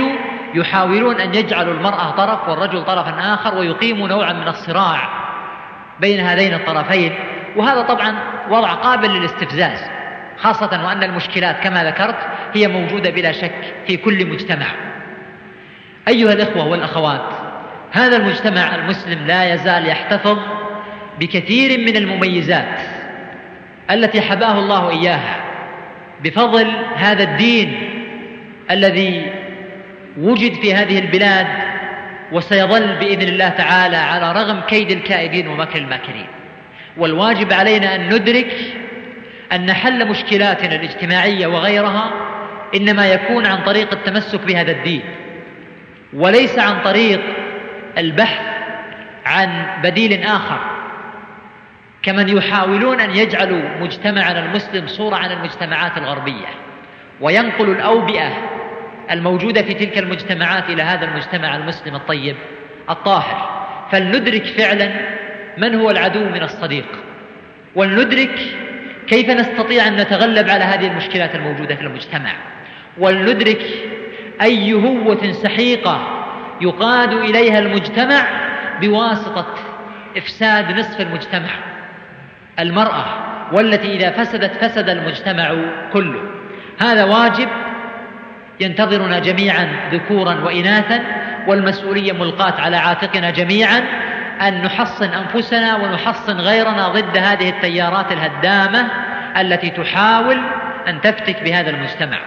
يحاولون أن يجعلوا المرأة طرف والرجل طرفا آخر، ويقيموا نوعا من الصراع بين هذين الطرفين. وهذا طبعا وضع قابل للاستفزاز، خاصة وأن المشكلات كما ذكرت هي موجودة بلا شك في كل مجتمع. أيها الإخوة والأخوات، هذا المجتمع المسلم لا يزال يحتفظ بكثير من المميزات التي حباه الله إياها بفضل هذا الدين الذي وجد في هذه البلاد، وسيظل بإذن الله تعالى على رغم كيد الكائدين ومكر الماكرين. والواجب علينا أن ندرك أن حل مشكلاتنا الاجتماعية وغيرها إنما يكون عن طريق التمسك بهذا الدين، وليس عن طريق البحث عن بديل آخر، كمن يحاولون أن يجعلوا مجتمعنا المسلم صورة عن المجتمعات الغربية، وينقلوا الأوبئة الموجودة في تلك المجتمعات إلى هذا المجتمع المسلم الطيب الطاهر. فلندرك فعلا من هو العدو من الصديق، ولندرك كيف نستطيع أن نتغلب على هذه المشكلات الموجودة في المجتمع، ولندرك أي هوة سحيقة يقاد إليها المجتمع بواسطة إفساد نصف المجتمع، المرأة، والتي إذا فسدت فسد المجتمع كله. هذا واجب ينتظرنا جميعا ذكورا وإناثا، والمسؤولية ملقاة على عاتقنا جميعا أن نحصن أنفسنا ونحصن غيرنا ضد هذه التيارات الهدامة التي تحاول أن تفتك بهذا المجتمع.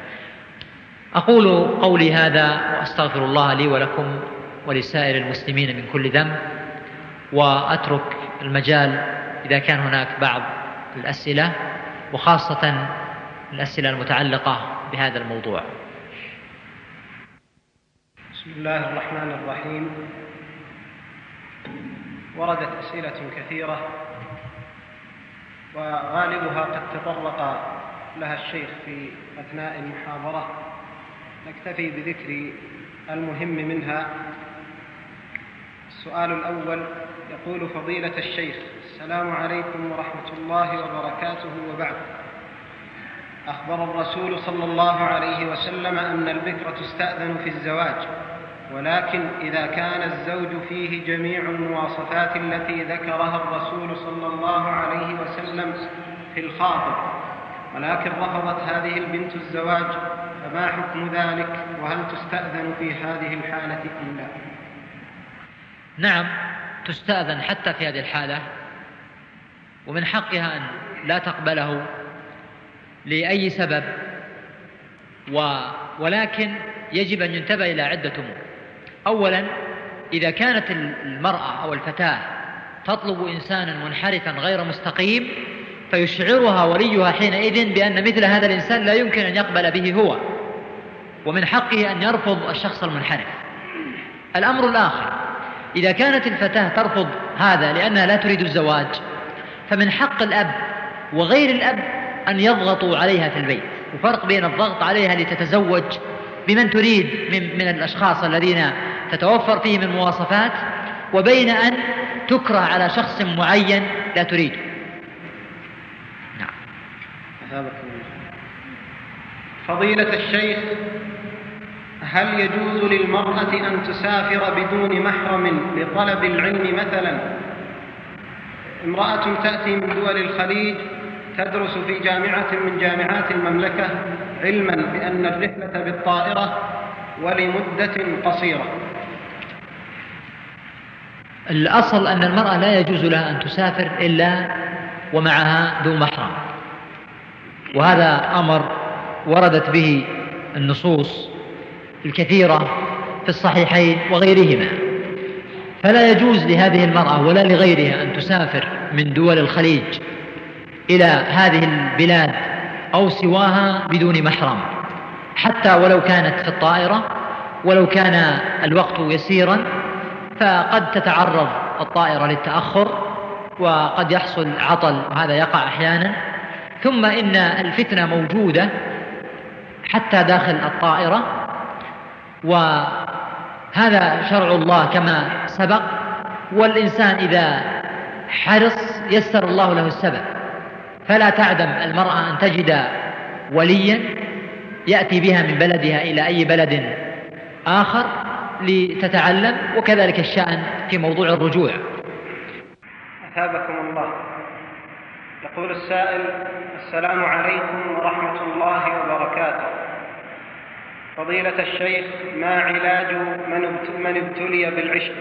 أقول قولي هذا وأستغفر الله لي ولكم ولسائر المسلمين من كل ذنب، وأترك المجال إذا كان هناك بعض الأسئلة، وخاصة الأسئلة المتعلقة بهذا الموضوع. بسم الله الرحمن الرحيم. وردت أسئلة كثيرة وغالبها قد تطرق لها الشيخ في أثناء المحاضرة، نكتفي بذكر المهم منها. السؤال الأول يقول: فضيلة الشيخ، السلام عليكم ورحمة الله وبركاته، وبعد. أخبر الرسول صلى الله عليه وسلم أن البكر تستأذن في الزواج، ولكن إذا كان الزوج فيه جميع المواصفات التي ذكرها الرسول صلى الله عليه وسلم في الخاطب، ولكن رفضت هذه البنت الزواج، فما حكم ذلك؟ وهل تستأذن في هذه الحالة أم لا؟ نعم، تستأذن حتى في هذه الحالة، ومن حقها أن لا تقبله لأي سبب، ولكن يجب أن ينتبه إلى عدة أمور. أولا، إذا كانت المرأة أو الفتاة تطلب إنسانا منحرفا غير مستقيم، فيشعرها وليها حينئذ بأن مثل هذا الإنسان لا يمكن أن يقبل به هو، ومن حقه أن يرفض الشخص المنحرف. الأمر الآخر، إذا كانت الفتاة ترفض هذا لأنها لا تريد الزواج، فمن حق الأب وغير الأب أن يضغطوا عليها في البيت. وفرق بين الضغط عليها لتتزوج بمن تريد من الأشخاص الذين تتوفر فيه من مواصفات، وبين أن تكره على شخص معين لا تريده. نعم. فضيلة الشيخ، هل يجوز للمرأة أن تسافر بدون محرم لطلب العلم؟ مثلا امرأة تأتي من دول الخليج تدرس في جامعة من جامعات المملكة، علما بأن الرحلة بالطائرة ولمدة قصيرة. الأصل أن المرأة لا يجوز لها أن تسافر إلا ومعها ذو محرم، وهذا أمر وردت به النصوص الكثيرة في الصحيحين وغيرهما. فلا يجوز لهذه المرأة ولا لغيرها أن تسافر من دول الخليج إلى هذه البلاد أو سواها بدون محرم، حتى ولو كانت في الطائرة، ولو كان الوقت يسيرا، فقد تتعرض الطائرة للتأخر وقد يحصل عطل، وهذا يقع أحيانا. ثم إن الفتنة موجودة حتى داخل الطائرة، وهذا شرع الله كما سبق، والإنسان إذا حرص يسر الله له السبب. فلا تعدم المرأة أن تجد وليا يأتي بها من بلدها إلى أي بلد آخر لتتعلم، وكذلك الشأن في موضوع الرجوع. أثابكم الله. يقول السائل: السلام عليكم ورحمة الله وبركاته. فضيلة الشيخ، ما علاج من ابتلي بالعشق؟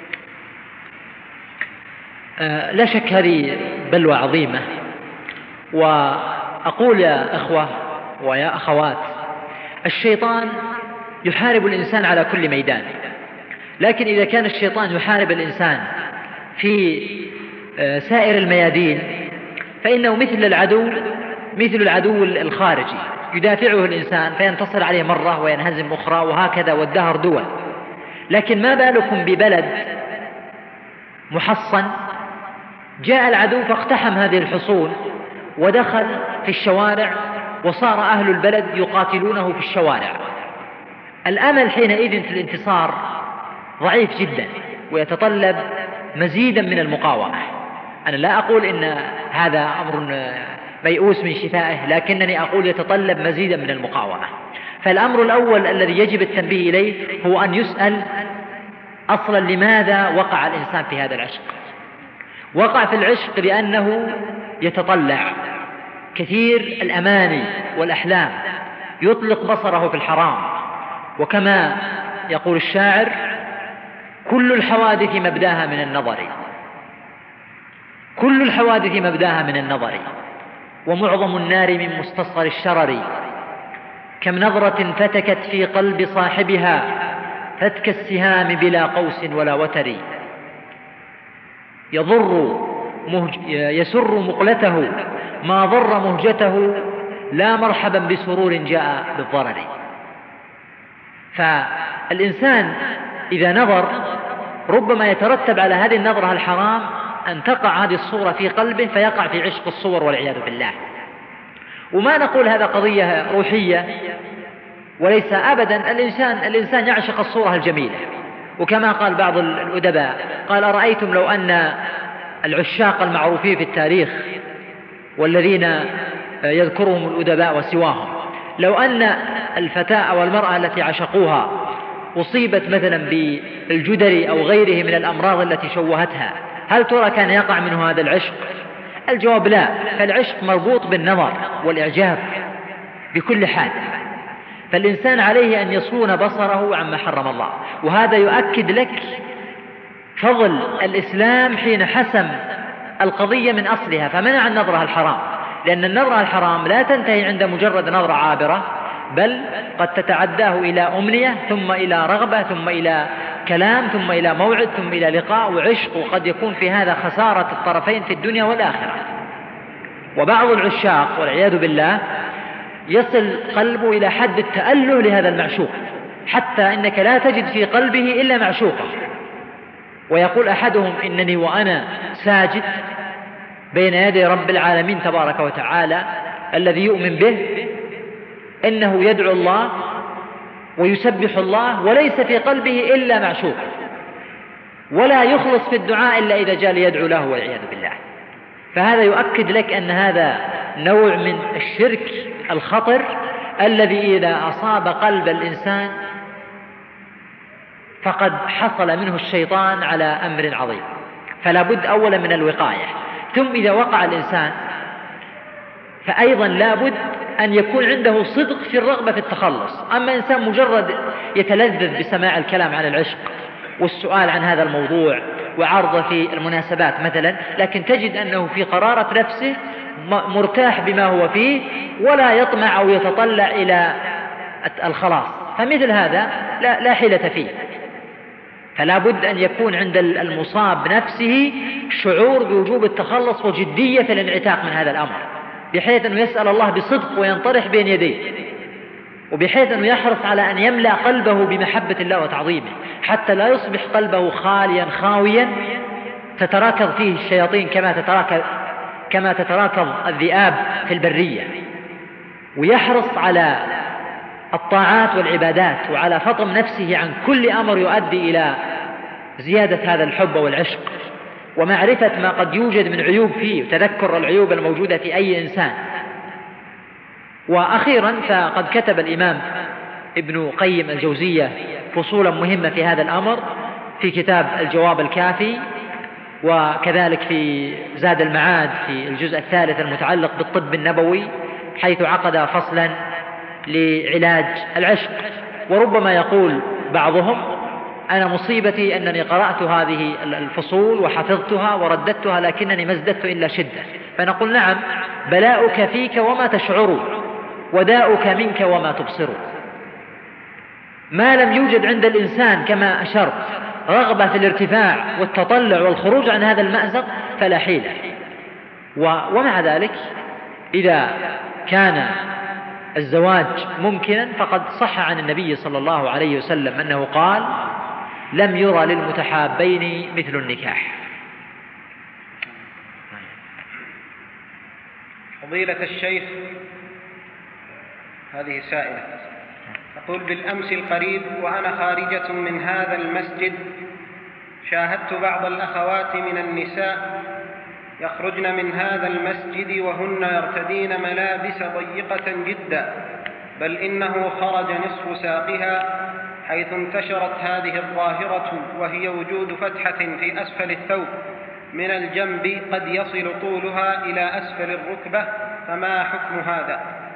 لا شك هذه بلوى عظيمة، وأقول يا إخوة ويا أخوات، الشيطان يحارب الإنسان على كل ميدان، لكن إذا كان الشيطان يحارب الإنسان في سائر الميادين فإنه مثل العدو الخارجي، يدافعه الإنسان فينتصر عليه مرة وينهزم أخرى، وهكذا والدهر دول. لكن ما بالكم ببلد محصن، جاء العدو فاقتحم هذه الحصون ودخل في الشوارع، وصار أهل البلد يقاتلونه في الشوارع. الأمل حينئذ في الانتصار ضعيف جدا، ويتطلب مزيدا من المقاومة. أنا لا أقول إن هذا أمر ميؤوس من شفائه، لكنني أقول يتطلب مزيدا من المقاومة. فالأمر الأول الذي يجب التنبيه إليه هو أن يسأل أصلا لماذا وقع الإنسان في هذا العشق. وقع في العشق لأنه يتطلع كثير الأماني والأحلام، يطلق بصره في الحرام، وكما يقول الشاعر: كل الحوادث مبداها من النظر، كل الحوادث مبداها من النظر، ومعظم النار من مستصغر الشرر، كم نظرة فتكت في قلب صاحبها فتك السهام بلا قوس ولا وتر، يسر مقلته ما ضر مهجته، لا مرحبا بسرور جاء بالضرر. فالإنسان إذا نظر ربما يترتب على هذه النظرة الحرام أن تقع هذه الصورة في قلبه فيقع في عشق الصور والعياذ بالله. وما نقول هذا قضية روحية، وليس أبدا. الإنسان يعشق الصورة الجميلة، وكما قال بعض الأدباء قال: أرأيتم لو أن العشاق المعروفين في التاريخ والذين يذكرهم الأدباء وسواهم، لو أن الفتاة أو المرأة التي عشقوها أصيبت مثلا بالجدري أو غيره من الأمراض التي شوهتها، هل ترى كان يقع منه هذا العشق؟ الجواب لا. فالعشق مربوط بالنظر والإعجاب بكل حال. فالإنسان عليه أن يصون بصره عما حرم الله، وهذا يؤكد لك فضل الإسلام حين حسم القضية من أصلها فمنع النظرة الحرام، لأن النظرة الحرام لا تنتهي عند مجرد نظرة عابرة، بل قد تتعداه إلى أمنية، ثم إلى رغبة، ثم إلى كلام، ثم إلى موعد، ثم إلى لقاء وعشق، وقد يكون في هذا خسارة الطرفين في الدنيا والآخرة. وبعض العشاق والعياذ بالله يصل قلبه إلى حد التأله لهذا المعشوق، حتى إنك لا تجد في قلبه إلا معشوقه. ويقول أحدهم: إنني وأنا ساجد بين يدي رب العالمين تبارك وتعالى الذي يؤمن به، إنه يدعو الله ويسبح الله وليس في قلبه إلا معشوق، ولا يخلص في الدعاء إلا إذا جاء ليدعو له والعياذ بالله. فهذا يؤكد لك أن هذا نوع من الشرك الخطر الذي إذا أصاب قلب الإنسان فقد حصل منه الشيطان على أمر عظيم. فلا بد أولا من الوقاية، ثم إذا وقع الإنسان فأيضا لا بد أن يكون عنده صدق في الرغبة في التخلص. أما إنسان مجرد يتلذذ بسماع الكلام عن العشق والسؤال عن هذا الموضوع وعرضه في المناسبات مثلا، لكن تجد أنه في قرارة نفسه مرتاح بما هو فيه ولا يطمع أو يتطلع إلى الخلاص، فمثل هذا لا حيلة فيه. فلا بد أن يكون عند المصاب نفسه شعور بوجوب التخلص وجدية الانعتاق من هذا الأمر، بحيث أنه يسأل الله بصدق وينطرح بين يديه، وبحيث أنه يحرص على أن يملأ قلبه بمحبة الله وتعظيمه، حتى لا يصبح قلبه خاليا خاويا تتراكض فيه الشياطين كما تتراكض الذئاب في البرية. ويحرص على الطاعات والعبادات وعلى فطم نفسه عن كل أمر يؤدي إلى زيادة هذا الحب والعشق، ومعرفة ما قد يوجد من عيوب فيه وتذكر العيوب الموجودة في أي إنسان. وأخيرا فقد كتب الإمام ابن قيم الجوزية فصولا مهمة في هذا الأمر في كتاب الجواب الكافي، وكذلك في زاد المعاد في الجزء الثالث المتعلق بالطب النبوي، حيث عقد فصلا لعلاج العشق. وربما يقول بعضهم: أنا مصيبتي أنني قرأت هذه الفصول وحفظتها ورددتها لكنني ما ازددت إلا شدة. فنقول: نعم، بلاؤك فيك وما تشعر، وداؤك منك وما تبصر. ما لم يوجد عند الإنسان كما أشرت رغبة في الارتفاع والتطلع والخروج عن هذا المأزق فلا حيلة. ومع ذلك إذا كان الزواج ممكنا فقد صح عن النبي صلى الله عليه وسلم أنه قال: لم يرى للمتحابين مثل النكاح. فضيلة الشيخ، هذه سائلة تقول: بالأمس القريب وأنا خارجة من هذا المسجد شاهدت بعض الأخوات من النساء يخرجن من هذا المسجد وهن يرتدين ملابس ضيقة جدا، بل إنه خرج نصف ساقها، حيث انتشرت هذه الظاهرة، وهي وجود فتحة في أسفل الثوب من الجنب قد يصل طولها إلى أسفل الركبة، فما حكم هذا؟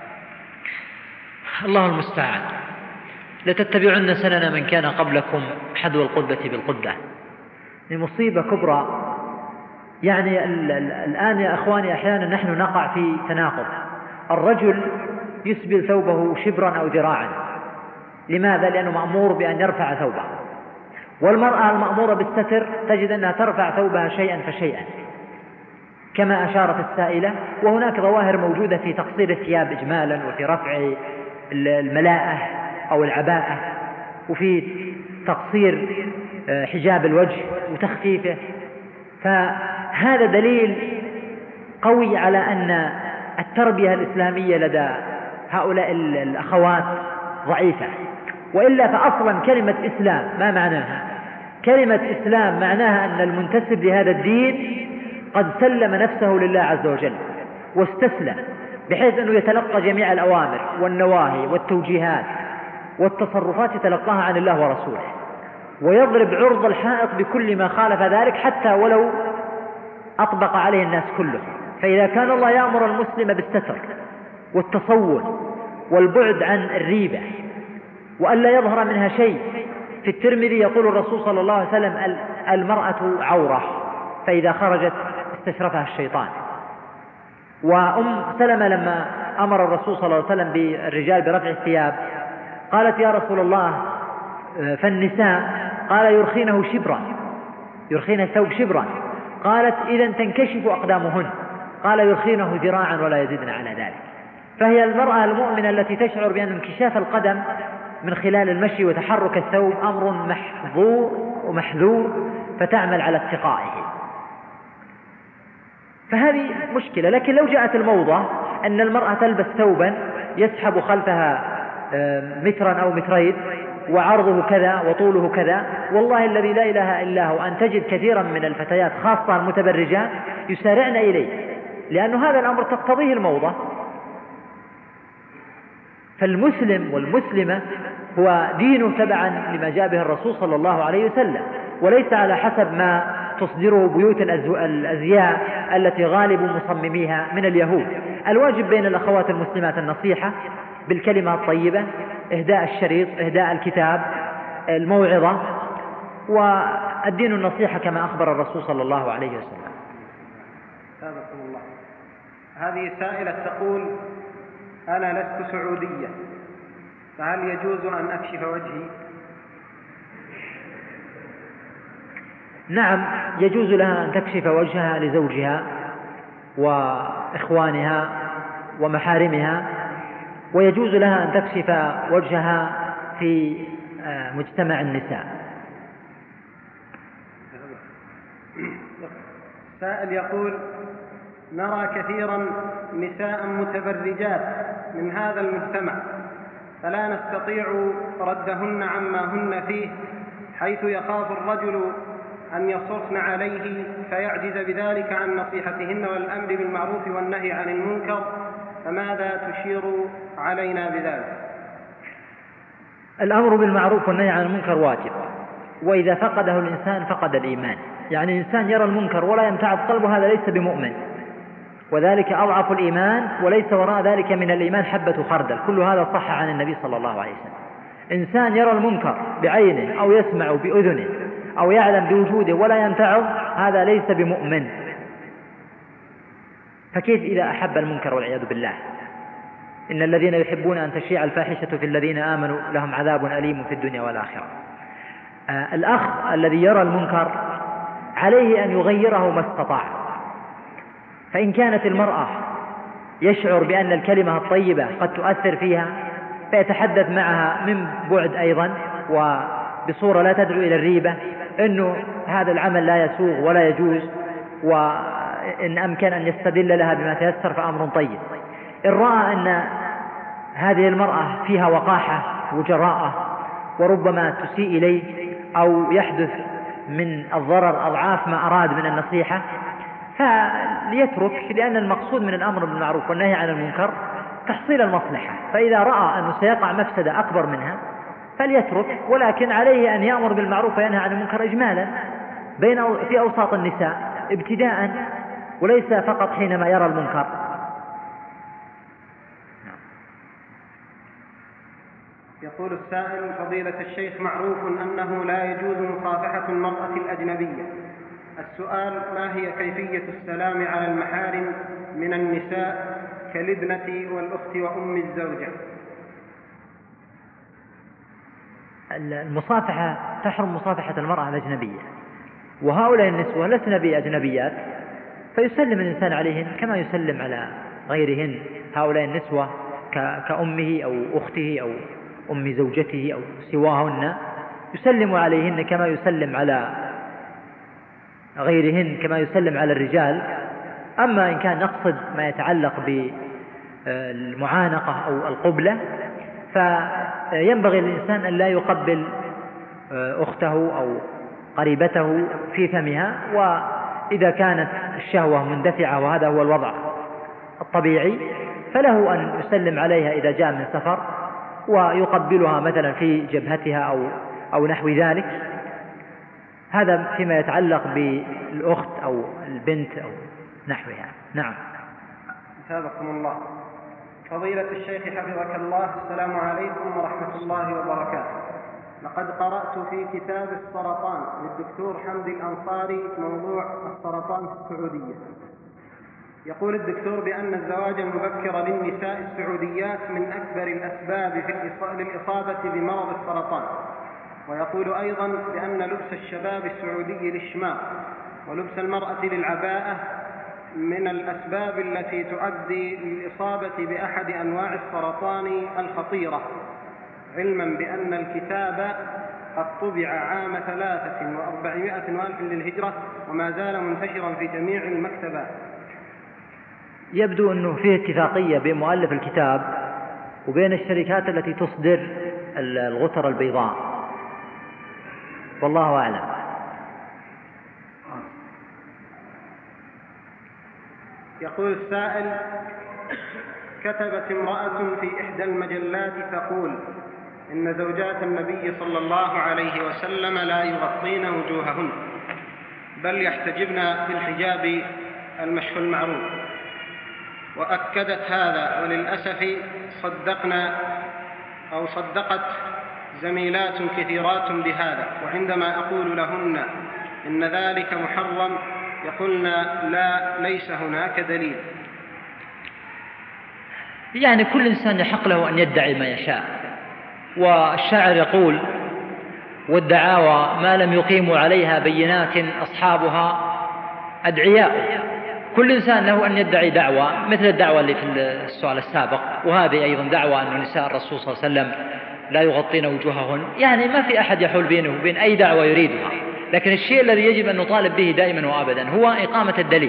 الله المستعان. لتتبعن سنن من كان قبلكم حذو القدة بالقدة. مصيبة كبرى. يعني الآن يا أخواني أحيانا نحن نقع في تناقض. الرجل يسبل ثوبه شبرا أو ذراعا. لماذا؟ لأنه مأمور بأن يرفع ثوبه. والمرأة المأمورة بالستر تجد أنها ترفع ثوبها شيئا فشيئا كما أشارت السائلة. وهناك ظواهر موجودة في تقصير الثياب إجمالا، وفي رفع الملاءة أو العباءة، وفي تقصير حجاب الوجه وتخفيفه. فهذا دليل قوي على أن التربية الإسلامية لدى هؤلاء الأخوات ضعيفة. وإلا فأصلا كلمة إسلام ما معناها؟ كلمة إسلام معناها أن المنتسب لهذا الدين قد سلم نفسه لله عز وجل واستسلم، بحيث أنه يتلقى جميع الأوامر والنواهي والتوجيهات والتصرفات يتلقاها عن الله ورسوله، ويضرب عرض الحائط بكل ما خالف ذلك حتى ولو أطبق عليه الناس كله. فإذا كان الله يأمر المسلم بالستر والتصون والبعد عن الريبة وألا يظهر منها شيء، في الترمذي يقول الرسول صلى الله عليه وسلم: المرأة عورة، فإذا خرجت استشرفها الشيطان. وأم سلمة لما أمر الرسول صلى الله عليه وسلم بالرجال برفع الثياب قالت: يا رسول الله فالنساء؟ قال: يرخينه شبرا، يرخين الثوب شبرا. قالت: إذا تنكشف أقدامهن. قال: يرخينه ذراعا ولا يزيدن على ذلك. فهي المرأة المؤمنة التي تشعر بأن انكشاف القدم من خلال المشي وتحرك الثوب أمر محظور ومحذور، فتعمل على اتقائه. فهذه مشكلة. لكن لو جاءت الموضة أن المرأة تلبس ثوبا يسحب خلفها مترا أو مترين وعرضه كذا وطوله كذا، والله الذي لا إله إلا هو أن تجد كثيرا من الفتيات خاصة المتبرجات يسارعن إليه، لأن هذا الأمر تقتضيه الموضة. فالمسلم والمسلمة هو دينه تبعا لما جاء به الرسول صلى الله عليه وسلم، وليس على حسب ما تصدره بيوت الأزياء التي غالب مصمميها من اليهود. الواجب بين الأخوات المسلمات النصيحة بالكلمة الطيبة، إهداء الشريط، إهداء الكتاب، الموعظة، والدين النصيحة كما أخبر الرسول صلى الله عليه وسلم. سابقكم الله. هذه سائلة تقول: أنا لست سعودية، فهل يجوز أن أكشف وجهي؟ نعم، يجوز لها أن تكشف وجهها لزوجها وإخوانها ومحارمها، ويجوز لها أن تكشف وجهها في مجتمع النساء. سائل يقول: نرى كثيرا نساء متبرجات من هذا المجتمع، فلا نستطيع ردهن عما هن فيه، حيث يخاف الرجل أن يصرفن عليه فيعجز بذلك عن نصيحتهن والأمر بالمعروف والنهي عن المنكر، فماذا تشير علينا بذلك؟ الأمر بالمعروف والنهي عن المنكر واجب، وإذا فقده الإنسان فقد الإيمان. يعني الإنسان يرى المنكر ولا يمتعض قلبه، هذا ليس بمؤمن، وذلك أضعف الإيمان، وليس وراء ذلك من الإيمان حبة خردل. كل هذا صح عن النبي صلى الله عليه وسلم. إنسان يرى المنكر بعينه أو يسمع بأذنه أو يعلم بوجوده ولا يمتعض، هذا ليس بمؤمن. فكيف إذا أحب المنكر والعياذ بالله؟ إن الذين يحبون أن تشيع الفاحشة في الذين آمنوا لهم عذاب أليم في الدنيا والآخرة. الأخ الذي يرى المنكر عليه أن يغيره ما استطاع. فإن كانت المرأة يشعر بأن الكلمة الطيبة قد تؤثر فيها فيتحدث معها من بعد أيضا وبصورة لا تدعو إلى الريبة، أنه هذا العمل لا يسوغ ولا يجوز، وإن أمكن أن يستدل لها بما تيسر فأمر طيب. إن رأى أن هذه المرأة فيها وقاحة وجراءة وربما تسيء إليه أو يحدث من الضرر أضعاف ما أراد من النصيحة، فليترك، لأن المقصود من الأمر بالمعروف والنهي عن المنكر تحصيل المصلحة. فإذا رأى أنه سيقع مفسدة أكبر منها فليترك، ولكن عليه أن يأمر بالمعروف وينهى عن المنكر إجمالا في أوساط النساء ابتداء، وليس فقط حينما يرى المنكر. يقول السائل: فضيلة الشيخ، معروف أنه لا يجوز مصافحة المرأة الأجنبية. السؤال: ما هي كيفية السلام على المحارم من النساء كالابنة والأخت وأم الزوجة؟ المصافحة تحرم مصافحة المرأة الأجنبية، وهؤلاء النسوة لسن بأجنبيات، فيسلم الإنسان عليهن كما يسلم على غيرهن. هؤلاء النسوة كأمه أو أخته أو أم زوجته أو سواهن، يسلم عليهن كما يسلم على غيرهن، كما يسلم على الرجال. أما إن كان نقصد ما يتعلق بالمعانقة أو القبلة، فينبغي للإنسان أن لا يقبل أخته أو قريبته في فمها، وإذا كانت الشهوة مندفعة وهذا هو الوضع الطبيعي فله أن يسلم عليها إذا جاء من سفر ويقبلها مثلا في جبهتها أو نحو ذلك. هذا فيما يتعلق بالأخت أو البنت أو نحوها. نعم. أثابكم الله. فضيلة الشيخ حفظك الله، السلام عليكم ورحمة الله وبركاته. لقد قرأت في كتاب السرطان للدكتور حمدي الأنصاري موضوع السرطان في السعودية. يقول الدكتور بأن الزواج المبكر للنساء السعوديات من أكبر الأسباب للإصابة بمرض السرطان، ويقول أيضا بأن لبس الشباب السعودي للشماغ ولبس المرأة للعباءة من الأسباب التي تؤدي للإصابة بأحد أنواع السرطان الخطيرة، علما بأن الكتاب قد طبع عام 3400 للهجرة وما زال منتشرا في جميع المكتبات. يبدو أنه فيه اتفاقية بين مؤلف الكتاب وبين الشركات التي تصدر الغتر البيضاء، والله أعلم. يقول السائل: كتبت امرأة في إحدى المجلات تقول إن زوجات النبي صلى الله عليه وسلم لا يغطين وجوههن بل يحتجبن بالحجاب المشهور المعروف، وأكدت هذا، وللأسف صدقت زميلات كثيرات بهذا، وعندما أقول لهن إن ذلك محرم يقولن لا، ليس هناك دليل. يعني كل إنسان يحق له أن يدعي ما يشاء، والشاعر يقول: والدعاوى ما لم يقيموا عليها بينات أصحابها أدعياء. كل إنسان له أن يدعي دعوة مثل الدعوة اللي في السؤال السابق، وهذه أيضا دعوة أن نساء الرسول صلى الله عليه وسلم لا يغطين وجوههن. يعني ما في أحد يحول بينه وبين أي دعوة يريدها، لكن الشيء الذي يجب أن نطالب به دائما وأبدا هو إقامة الدليل.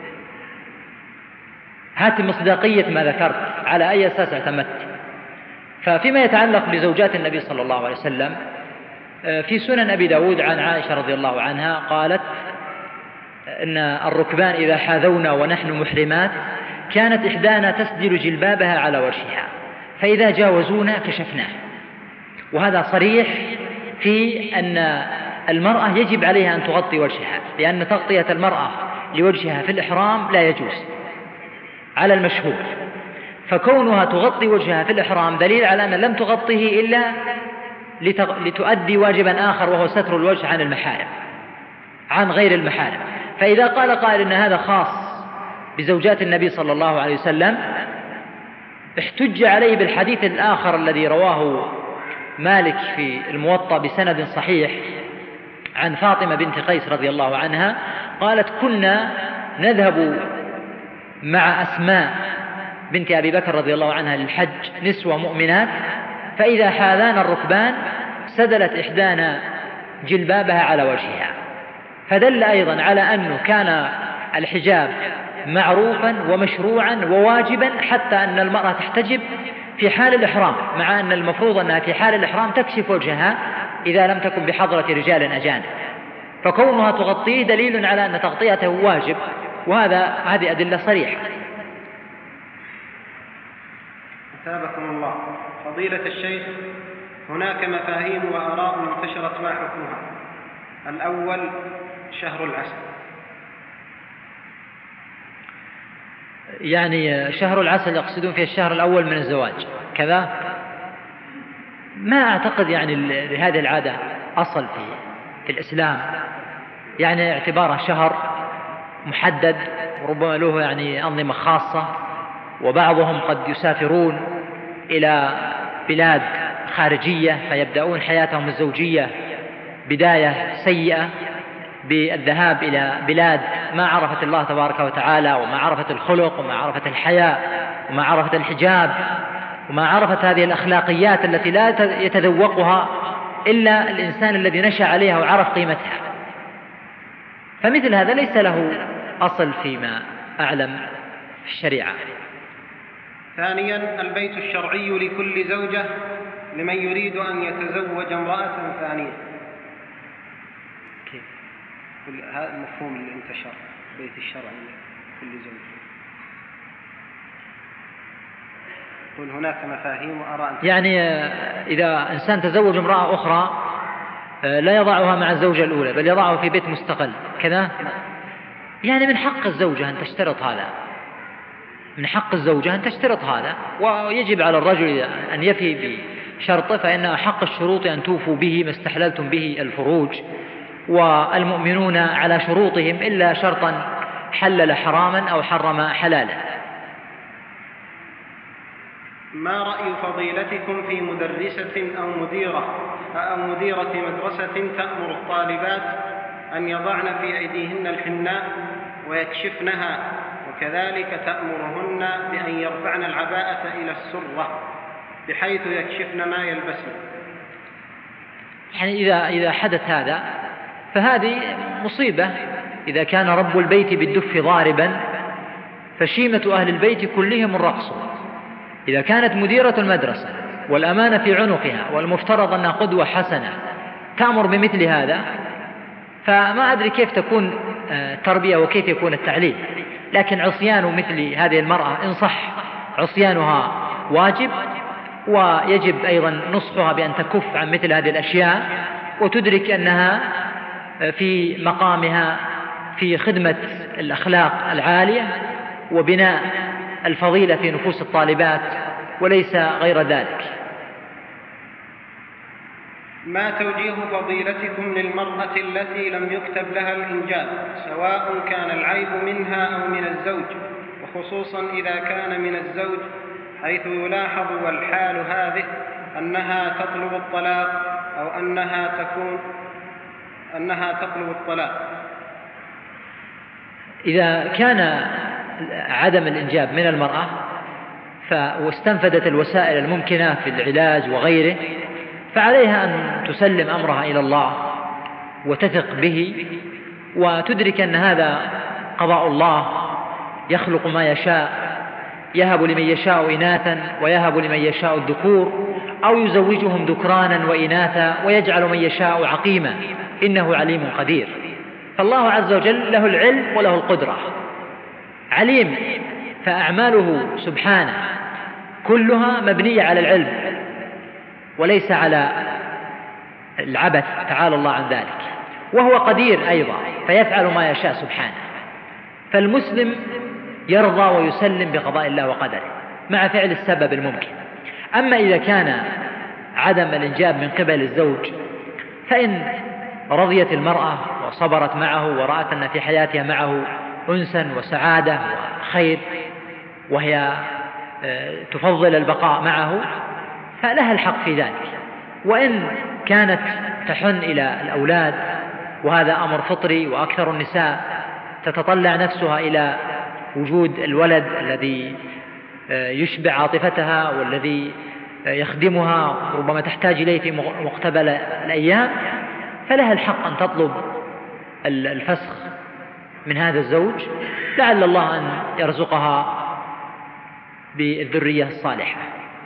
هات مصداقية ما ذكرت، على أي أساس اعتمدت. ففيما يتعلق بزوجات النبي صلى الله عليه وسلم، في سنن أبي داود عن عائشة رضي الله عنها قالت إن الركبان إذا حاذونا ونحن محرمات كانت إحدانا تسدل جلبابها على ورشها، فإذا جاوزونا كشفناه. وهذا صريح في أن المرأة يجب عليها أن تغطي وجهها، لأن تغطية المرأة لوجهها في الإحرام لا يجوز على المشهور، فكونها تغطي وجهها في الإحرام دليل على أن لم تغطيه إلا لتؤدي واجبا آخر، وهو ستر الوجه عن المحارم، عن غير المحارم. فإذا قال قائل إن هذا خاص بزوجات النبي صلى الله عليه وسلم، احتج عليه بالحديث الآخر الذي رواه مالك في الموطأ بسند صحيح عن فاطمة بنت قيس رضي الله عنها، قالت: كنا نذهب مع أسماء بنت أبي بكر رضي الله عنها للحج نسوة مؤمنات، فإذا حاذان الركبان سدلت إحدانا جلبابها على وجهها، فدل أيضا على أنه كان الحجاب معروفا ومشروعا وواجبا، حتى أن المرأة تحتجب في حال الإحرام، مع أن المفروض أنها في حال الإحرام تكشف وجهها إذا لم تكن بحضرة رجال أجانب، فكونها تغطيه دليل على أن تغطيته واجب، هذه أدلة صريحة. أثابكم الله. فضيلة الشيخ، هناك مفاهيم وآراء انتشرت، ما حكمها؟ الأول شهر العسل. يعني شهر العسل يقصدون فيه الشهر الأول من الزواج كذا؟ ما أعتقد يعني لهذه العادة أصل في الإسلام، يعني اعتباره شهر محدد، وربما له يعني أنظمة خاصة، وبعضهم قد يسافرون إلى بلاد خارجية فيبدأون حياتهم الزوجية بداية سيئة بالذهاب إلى بلاد ما عرفت الله تبارك وتعالى، وما عرفت الخلق، وما عرفت الحياء، وما عرفت الحجاب، وما عرفت هذه الأخلاقيات التي لا يتذوقها إلا الإنسان الذي نشأ عليها وعرف قيمتها. فمثل هذا ليس له أصل فيما أعلم في الشريعة. ثانيا البيت الشرعي لكل زوجة لمن يريد أن يتزوج امرأة ثانية. هذا المفهوم اللي انتشر، بيت الشرعي لكل زوجة. يقول هناك مفاهيم وآراء، يعني إذا إنسان تزوج امرأة أخرى لا يضعها مع الزوجة الأولى، بل يضعها في بيت مستقل كذا، يعني من حق الزوجة أن تشترط هذا، من حق الزوجة أن تشترط هذا، ويجب على الرجل أن يفي بشرطه، فإن حق الشروط أن توفوا به ما استحللتم به الفروج، والمؤمنون على شروطهم إلا شرطا حلل حراما أو حرم حلالا. ما رأي فضيلتكم في مدرسة أو مديرة مدرسة تأمر الطالبات أن يضعن في أيديهن الحناء ويكشفنها، وكذلك تأمرهن بأن يرفعن العباءة إلى السرة بحيث يكشفن ما يلبسن؟ يعني إذا حدث هذا فهذه مصيبة. إذا كان رب البيت بالدف ضاربا فشيمة أهل البيت كلهم الرقص. إذا كانت مديرة المدرسة والأمانة في عنقها والمفترض أنها قدوة حسنة تأمر بمثل هذا، فما أدري كيف تكون التربية وكيف يكون التعليم. لكن عصيان مثل هذه المرأة إن صح عصيانها واجب، ويجب أيضا نصحها بأن تكف عن مثل هذه الأشياء، وتدرك أنها في مقامها في خدمة الأخلاق العالية وبناء الفضيلة في نفوس الطالبات وليس غير ذلك. ما توجيه فضيلتكم للمرأة التي لم يكتب لها الإنجاب، سواء كان العيب منها أو من الزوج، وخصوصا إذا كان من الزوج، حيث يلاحظ والحال هذه أنها تطلب الطلاق أو أنها تطلب الطلاق؟ إذا كان عدم الإنجاب من المرأة واستنفدت الوسائل الممكنة في العلاج وغيره، فعليها أن تسلم أمرها إلى الله وتثق به، وتدرك أن هذا قضاء الله يخلق ما يشاء، يهب لمن يشاء إناثا ويهب لمن يشاء الذكور، أو يزوجهم ذكرانا وإناثا ويجعل من يشاء عقيما، إنه عليم قدير. فالله عز وجل له العلم وله القدرة، عليم، فأعماله سبحانه كلها مبنية على العلم، وليس على العبث تعالى الله عن ذلك، وهو قدير أيضا فيفعل ما يشاء سبحانه. فالمسلم يرضى ويسلم بقضاء الله وقدره مع فعل السبب الممكن. أما إذا كان عدم الإنجاب من قبل الزوج، فإن رضيت المرأة وصبرت معه ورأت أن في حياتها معه أنسا وسعادة وخير، وهي تفضل البقاء معه، فلها الحق في ذلك. وإن كانت تحن إلى الأولاد، وهذا أمر فطري، وأكثر النساء تتطلع نفسها إلى وجود الولد الذي يشبع عاطفتها والذي يخدمها، ربما تحتاج إليه في مقتبل الأيام، فلها الحق أن تطلب الفسخ من هذا الزوج، لعل الله أن يرزقها بالذرية الصالحة.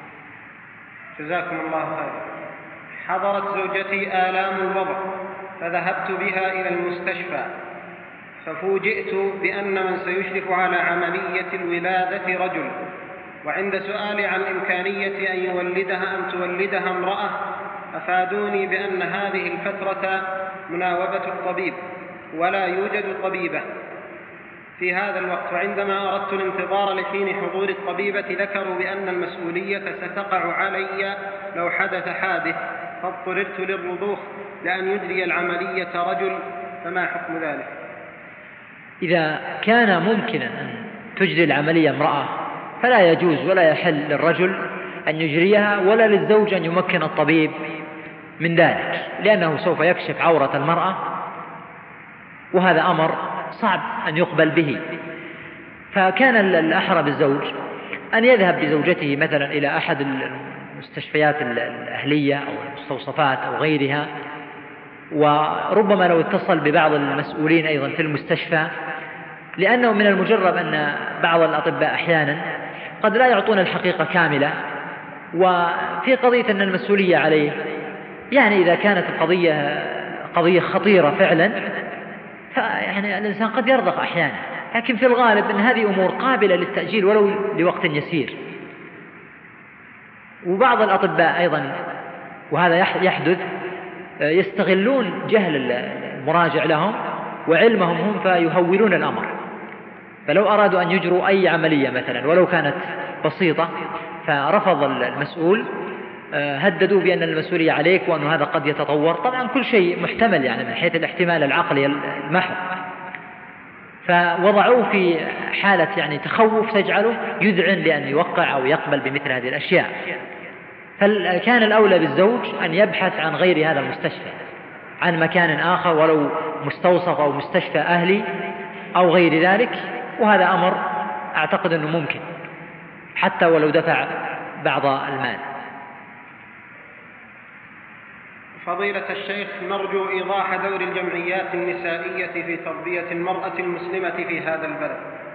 جزاكم الله خير. حضرت زوجتي آلام الوضع فذهبت بها إلى المستشفى، ففوجئت بأن من سيشرف على عملية الولادة رجل، وعند سؤالي عن إمكانية أن يولدها أم تولدها امرأة أفادوني بأن هذه الفترة مناوبة الطبيب ولا يوجد طبيبة في هذا الوقت. وعندما أردت الانتظار لحين حضور الطبيبة ذكروا بأن المسؤولية ستقع علي لو حدث حادث، فاضطررت للرضوخ لأن يجري العملية رجل، فما حكم ذلك؟ إذا كان ممكنا أن تجري العملية امرأة فلا يجوز ولا يحل للرجل أن يجريها، ولا للزوج أن يمكن الطبيب من ذلك، لأنه سوف يكشف عورة المرأة، وهذا أمر صعب أن يقبل به. فكان الأحرى بالزوج أن يذهب بزوجته مثلا إلى أحد المستشفيات الأهلية أو المستوصفات أو غيرها، وربما لو اتصل ببعض المسؤولين أيضا في المستشفى، لأنه من المجرب أن بعض الأطباء أحيانا قد لا يعطون الحقيقة كاملة، وفي قضية أن المسؤولية عليه، يعني إذا كانت القضية قضية خطيرة فعلا فيعني الإنسان قد يرضخ أحيانا، لكن في الغالب أن هذه أمور قابلة للتأجيل ولو لوقت يسير. وبعض الأطباء أيضا، وهذا يحدث، يستغلون جهل المراجع لهم وعلمهم هم فيهولون الأمر، فلو أرادوا أن يجروا أي عملية مثلا ولو كانت بسيطة فرفض المسؤول، هددوا بأن المسؤولية عليك وأن هذا قد يتطور. طبعا كل شيء محتمل يعني من حيث الاحتمال العقلي المحض، فوضعوه في حالة يعني تخوف تجعله يذعن لأن يوقع أو يقبل بمثل هذه الأشياء. فكان الأولى بالزوج أن يبحث عن غير هذا المستشفى، عن مكان آخر ولو مستوصف أو مستشفى أهلي أو غير ذلك، وهذا أمر أعتقد أنه ممكن حتى ولو دفع بعض المال. فضيلة الشيخ، نرجو إيضاح دور الجمعيات النسائية في تربية المرأة المسلمة في هذا البلد.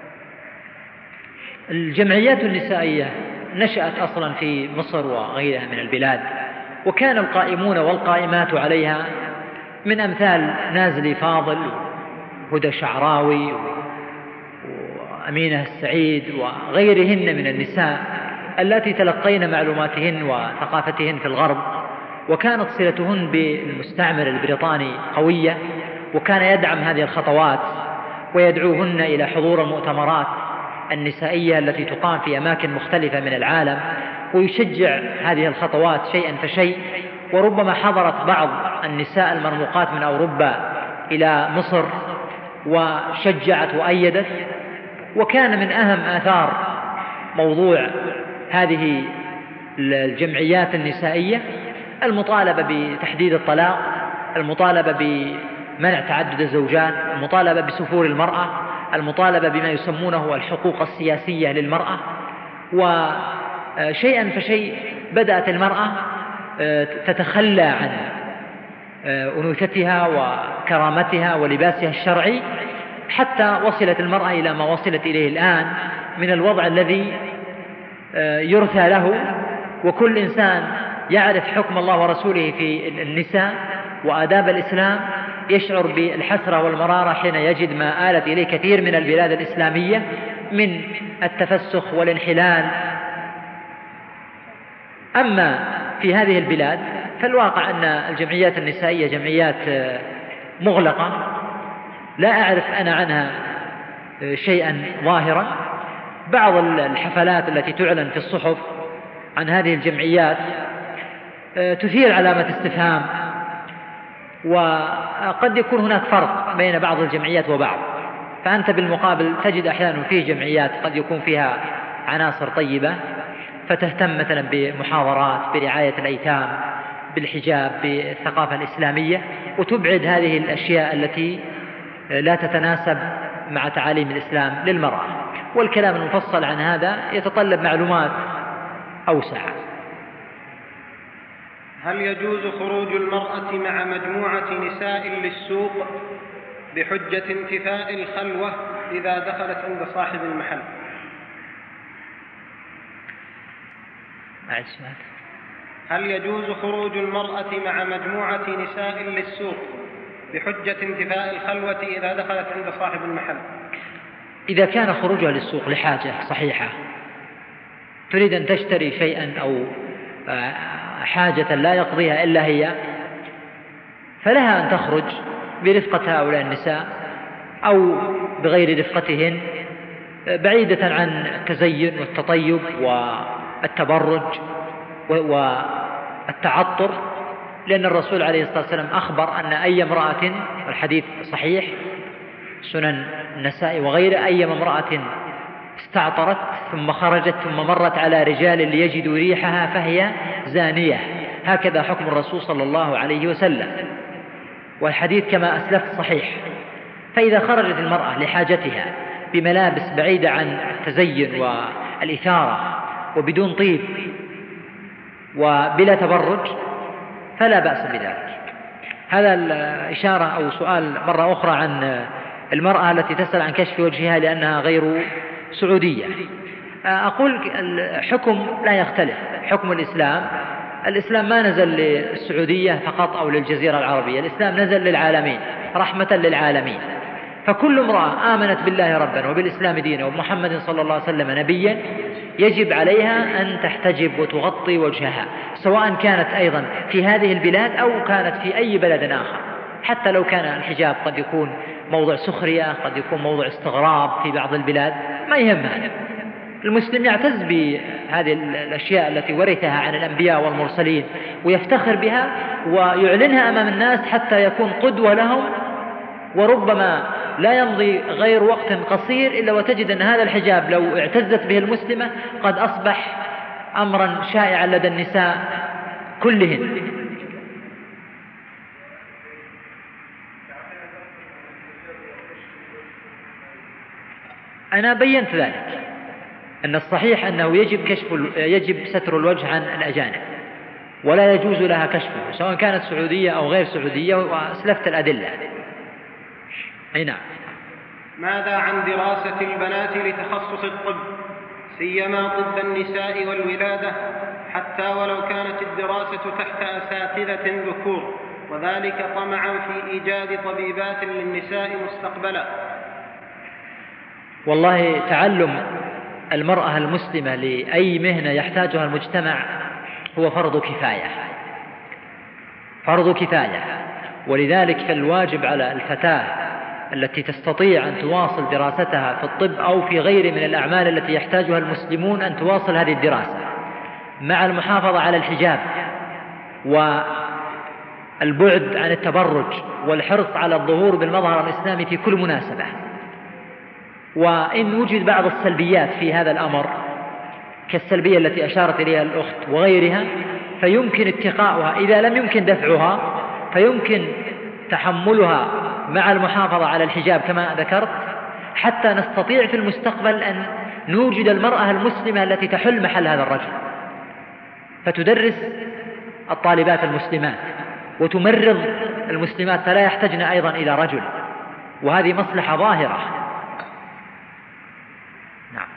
الجمعيات النسائية نشأت أصلا في مصر وغيرها من البلاد، وكان القائمون والقائمات عليها من أمثال نازلي فاضل وهدى شعراوي وأمينة السعيد وغيرهن من النساء التي تلقين معلوماتهن وثقافتهن في الغرب، وكانت صلتهن بالمستعمر البريطاني قوية، وكان يدعم هذه الخطوات ويدعوهن إلى حضور المؤتمرات النسائية التي تقام في أماكن مختلفة من العالم، ويشجع هذه الخطوات شيئا فشيء. وربما حضرت بعض النساء المرموقات من أوروبا إلى مصر وشجعت وأيدت. وكان من أهم آثار موضوع هذه الجمعيات النسائية المطالبة بتحديد الطلاق، المطالبة بمنع تعدد الزوجات، المطالبة بسفور المرأة، المطالبة بما يسمونه الحقوق السياسية للمرأة. وشيئا فشيء بدأت المرأة تتخلى عن أنوثتها وكرامتها ولباسها الشرعي، حتى وصلت المرأة إلى ما وصلت إليه الآن من الوضع الذي يرثى له، وكل إنسان يعرف حكم الله ورسوله في النساء وآداب الإسلام يشعر بالحسرة والمرارة حين يجد ما آلت إليه كثير من البلاد الإسلامية من التفسخ والانحلال. أما في هذه البلاد فالواقع أن الجمعيات النسائية جمعيات مغلقة، لا أعرف أنا عنها شيئا ظاهرا. بعض الحفلات التي تعلن في الصحف عن هذه الجمعيات تثير علامة استفهام، وقد يكون هناك فرق بين بعض الجمعيات وبعض. فأنت بالمقابل تجد أحيانا فيه جمعيات قد يكون فيها عناصر طيبة فتهتم مثلا بمحاضرات برعاية الأيتام، بالحجاب، بالثقافة الإسلامية، وتبعد هذه الأشياء التي لا تتناسب مع تعاليم الإسلام للمرأة. والكلام المفصل عن هذا يتطلب معلومات أوسع. هل يجوز خروج المرأة مع مجموعة نساء للسوق بحجة انتفاء الخلوة إذا دخلت عند صاحب المحل؟ هل يجوز خروج المرأة مع مجموعة نساء للسوق بحجة انتفاء الخلوة إذا دخلت عند صاحب المحل؟ إذا كان خروجها للسوق لحاجة صحيحة، تريد أن تشتري شيئا أو حاجة لا يقضيها إلا هي، فلها أن تخرج برفقة هؤلاء النساء أو بغير رفقتهن، بعيدة عن التزين والتطيب والتبرج والتعطر، لأن الرسول عليه الصلاة والسلام أخبر أن أي امرأة، والحديث صحيح سنن النساء وغيره، أي امرأة استعطرت ثم خرجت ثم مرت على رجال ليجدوا ريحها فهي زانية. هكذا حكم الرسول صلى الله عليه وسلم، والحديث كما أسلفت صحيح. فإذا خرجت المرأة لحاجتها بملابس بعيدة عن التزين والإثارة وبدون طيب وبلا تبرج فلا بأس بذلك. هذا الإشارة أو سؤال مرة أخرى عن المرأة التي تسأل عن كشف وجهها لأنها غير سعودية. أقول الحكم لا يختلف، حكم الإسلام ما نزل للسعودية فقط أو للجزيرة العربية، الإسلام نزل للعالمين رحمة للعالمين. فكل امرأة آمنت بالله ربا وبالإسلام دينا ومحمد صلى الله عليه وسلم نبيا يجب عليها أن تحتجب وتغطي وجهها، سواء كانت أيضا في هذه البلاد أو كانت في أي بلد آخر. حتى لو كان الحجاب قد يكون موضوع سخرية، قد يكون موضوع استغراب في بعض البلاد، ما يهم هذا. المسلم يعتز بهذه الأشياء التي ورثها عن الأنبياء والمرسلين ويفتخر بها ويعلنها أمام الناس حتى يكون قدوة لهم. وربما لا يمضي غير وقت قصير إلا وتجد أن هذا الحجاب لو اعتزت به المسلمة قد أصبح أمرا شائعا لدى النساء كلهن. أنا بينت ذلك، أن الصحيح أنه يجب ستر الوجه عن الأجانب ولا يجوز لها كشفه سواء كانت سعودية أو غير سعودية، وأسلفت الأدلة. أي نعم. ماذا عن دراسة البنات لتخصص الطب، سيما طب النساء والولادة، حتى ولو كانت الدراسة تحت أساتذة ذكور، وذلك طمعا في إيجاد طبيبات للنساء مستقبلا؟ والله تعلم المرأة المسلمة لأي مهنة يحتاجها المجتمع هو فرض كفاية، ولذلك فالواجب على الفتاة التي تستطيع أن تواصل دراستها في الطب أو في غير من الأعمال التي يحتاجها المسلمون أن تواصل هذه الدراسة مع المحافظة على الحجاب والبعد عن التبرج والحرص على الظهور بالمظهر الإسلامي في كل مناسبة. وإن وجد بعض السلبيات في هذا الأمر كالسلبية التي أشارت إليها الأخت وغيرها فيمكن اتقاؤها، إذا لم يمكن دفعها فيمكن تحملها مع المحافظة على الحجاب كما ذكرت، حتى نستطيع في المستقبل أن نوجد المرأة المسلمة التي تحل محل هذا الرجل، فتدرس الطالبات المسلمات وتمرض المسلمات فلا يحتاجن أيضا إلى رجل، وهذه مصلحة ظاهرة. نعم.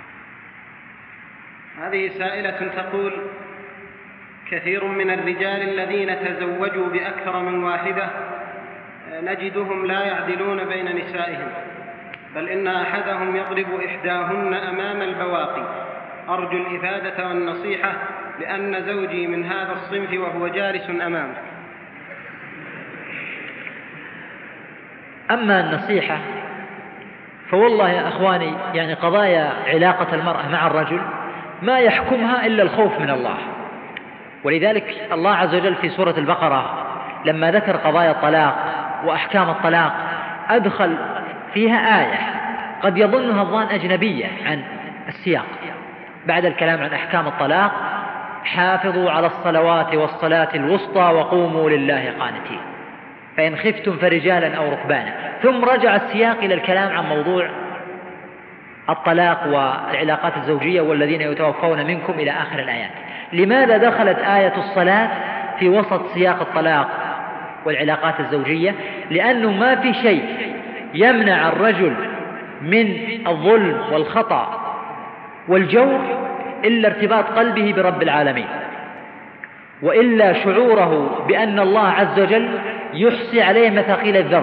هذه سائلة تقول: كثير من الرجال الذين تزوجوا بأكثر من واحدة نجدهم لا يعدلون بين نسائهم، بل إن أحدهم يضرب إحداهن أمام البواقي أرجو الإفادة والنصيحة لأن زوجي من هذا الصنف وهو جالس أمامك. أما النصيحة فوالله يا أخواني يعني قضايا علاقة المرأة مع الرجل ما يحكمها إلا الخوف من الله. ولذلك الله عز وجل في سورة البقرة لما ذكر قضايا الطلاق وأحكام الطلاق أدخل فيها آية قد يظنها الظان أجنبية عن السياق. بعد الكلام عن أحكام الطلاق: حافظوا على الصلوات والصلاة الوسطى وقوموا لله قانتين فإن خفتم فرجالا أو ركبانا. ثم رجع السياق إلى الكلام عن موضوع الطلاق والعلاقات الزوجية والذين يتوفون منكم إلى آخر الآيات. لماذا دخلت آية الصلاة في وسط سياق الطلاق والعلاقات الزوجية؟ لأنه ما في شيء يمنع الرجل من الظلم والخطأ والجور إلا ارتباط قلبه برب العالمين، وإلا شعوره بأن الله عز وجل يحصي عليه مثاقيل الذر،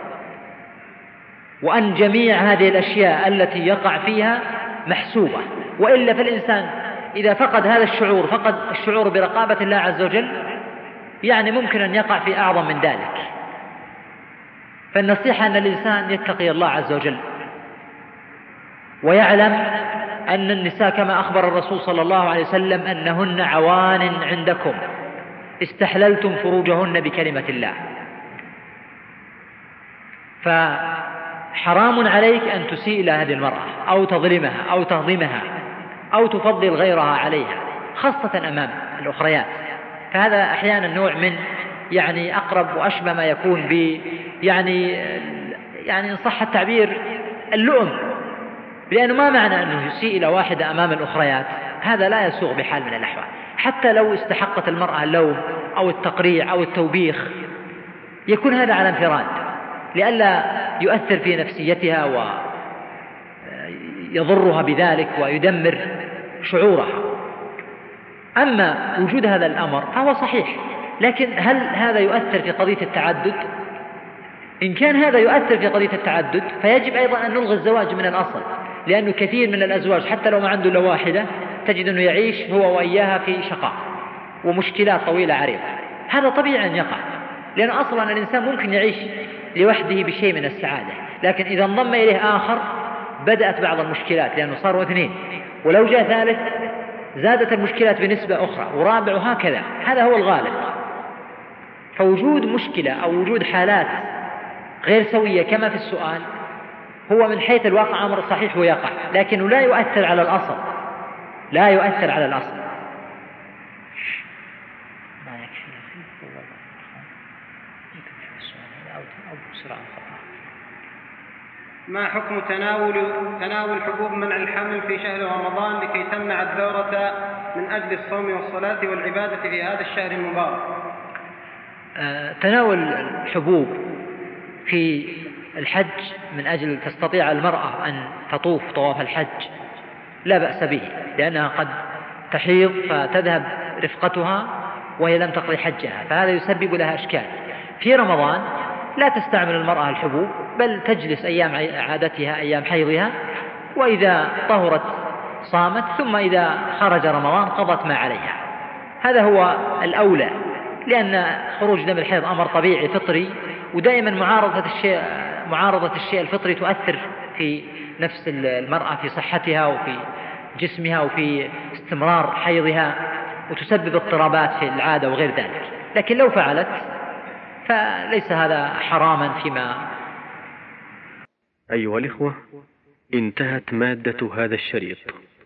وأن جميع هذه الأشياء التي يقع فيها محسوبة. وإلا فالإنسان إذا فقد هذا الشعور، فقد الشعور برقابة الله عز وجل، يعني ممكن أن يقع في أعظم من ذلك. فالنصيحة أن الإنسان يتقي الله عز وجل ويعلم أن النساء كما أخبر الرسول صلى الله عليه وسلم أنهن عوان عندكم استحللتم فروجهن بكلمة الله. فحرام عليك أن تسيء إلى هذه المرأة أو تظلمها أو تهضمها أو تفضل غيرها عليها، خاصة أمام الأخريات. فهذا أحيانا نوع من يعني أقرب وأشبه ما يكون ب يعني إن صح التعبير اللؤم، لأنه ما معنى أنه يسيء إلى واحدة أمام الأخريات، هذا لا يسوغ بحال من الأحوال. حتى لو استحقت المرأة اللوم أو التقريع أو التوبيخ يكون هذا على انفراد لئلا يؤثر في نفسيتها ويضرها بذلك ويدمر شعورها. أما وجود هذا الأمر فهو صحيح، لكن هل هذا يؤثر في قضية التعدد؟ إن كان هذا يؤثر في قضية التعدد فيجب أيضا أن نلغي الزواج من الأصل، لأنه كثير من الأزواج حتى لو ما عنده إلا واحدة تجد أنه يعيش هو وإياها في شقاء ومشكلات طويلة عريضة. هذا طبيعي أن يقع، لأن أصلا الإنسان ممكن يعيش لوحده بشيء من السعادة، لكن إذا انضم إليه آخر بدأت بعض المشكلات، لأنه صاروا اثنين، ولو جاء ثالث زادت المشكلات بنسبة أخرى، ورابع، وهكذا. هذا هو الغالب. فوجود مشكلة أو وجود حالات غير سوية كما في السؤال هو من حيث الواقع أمر صحيح ويقع، لكنه لا يؤثر على الأصل، لا يؤثر على الأصل. ما حكم تناول حبوب منع الحمل في شهر رمضان لكي تمنع الدورة من أجل الصوم والصلاة والعبادة في هذا الشهر المبارك؟ تناول الحبوب في الحج من أجل تستطيع المرأة أن تطوف طواف الحج لا بأس به، لأنها قد تحيض فتذهب رفقتها وهي لم تقضي حجها، فهذا يسبب لها أشكال. في رمضان لا تستعمل المرأة الحبوب، بل تجلس أيام عادتها أيام حيضها، وإذا طهرت صامت، ثم إذا خرج رمضان قضت ما عليها. هذا هو الأولى، لأن خروج دم الحيض أمر طبيعي فطري، ودائما معارضة الشيء الفطري تؤثر في نفس المرأة في صحتها وفي جسمها وفي استمرار حيضها، وتسبب اضطرابات في العادة وغير ذلك. لكن لو فعلت فليس هذا حراما فيما. أيها الإخوة، انتهت مادة هذا الشريط.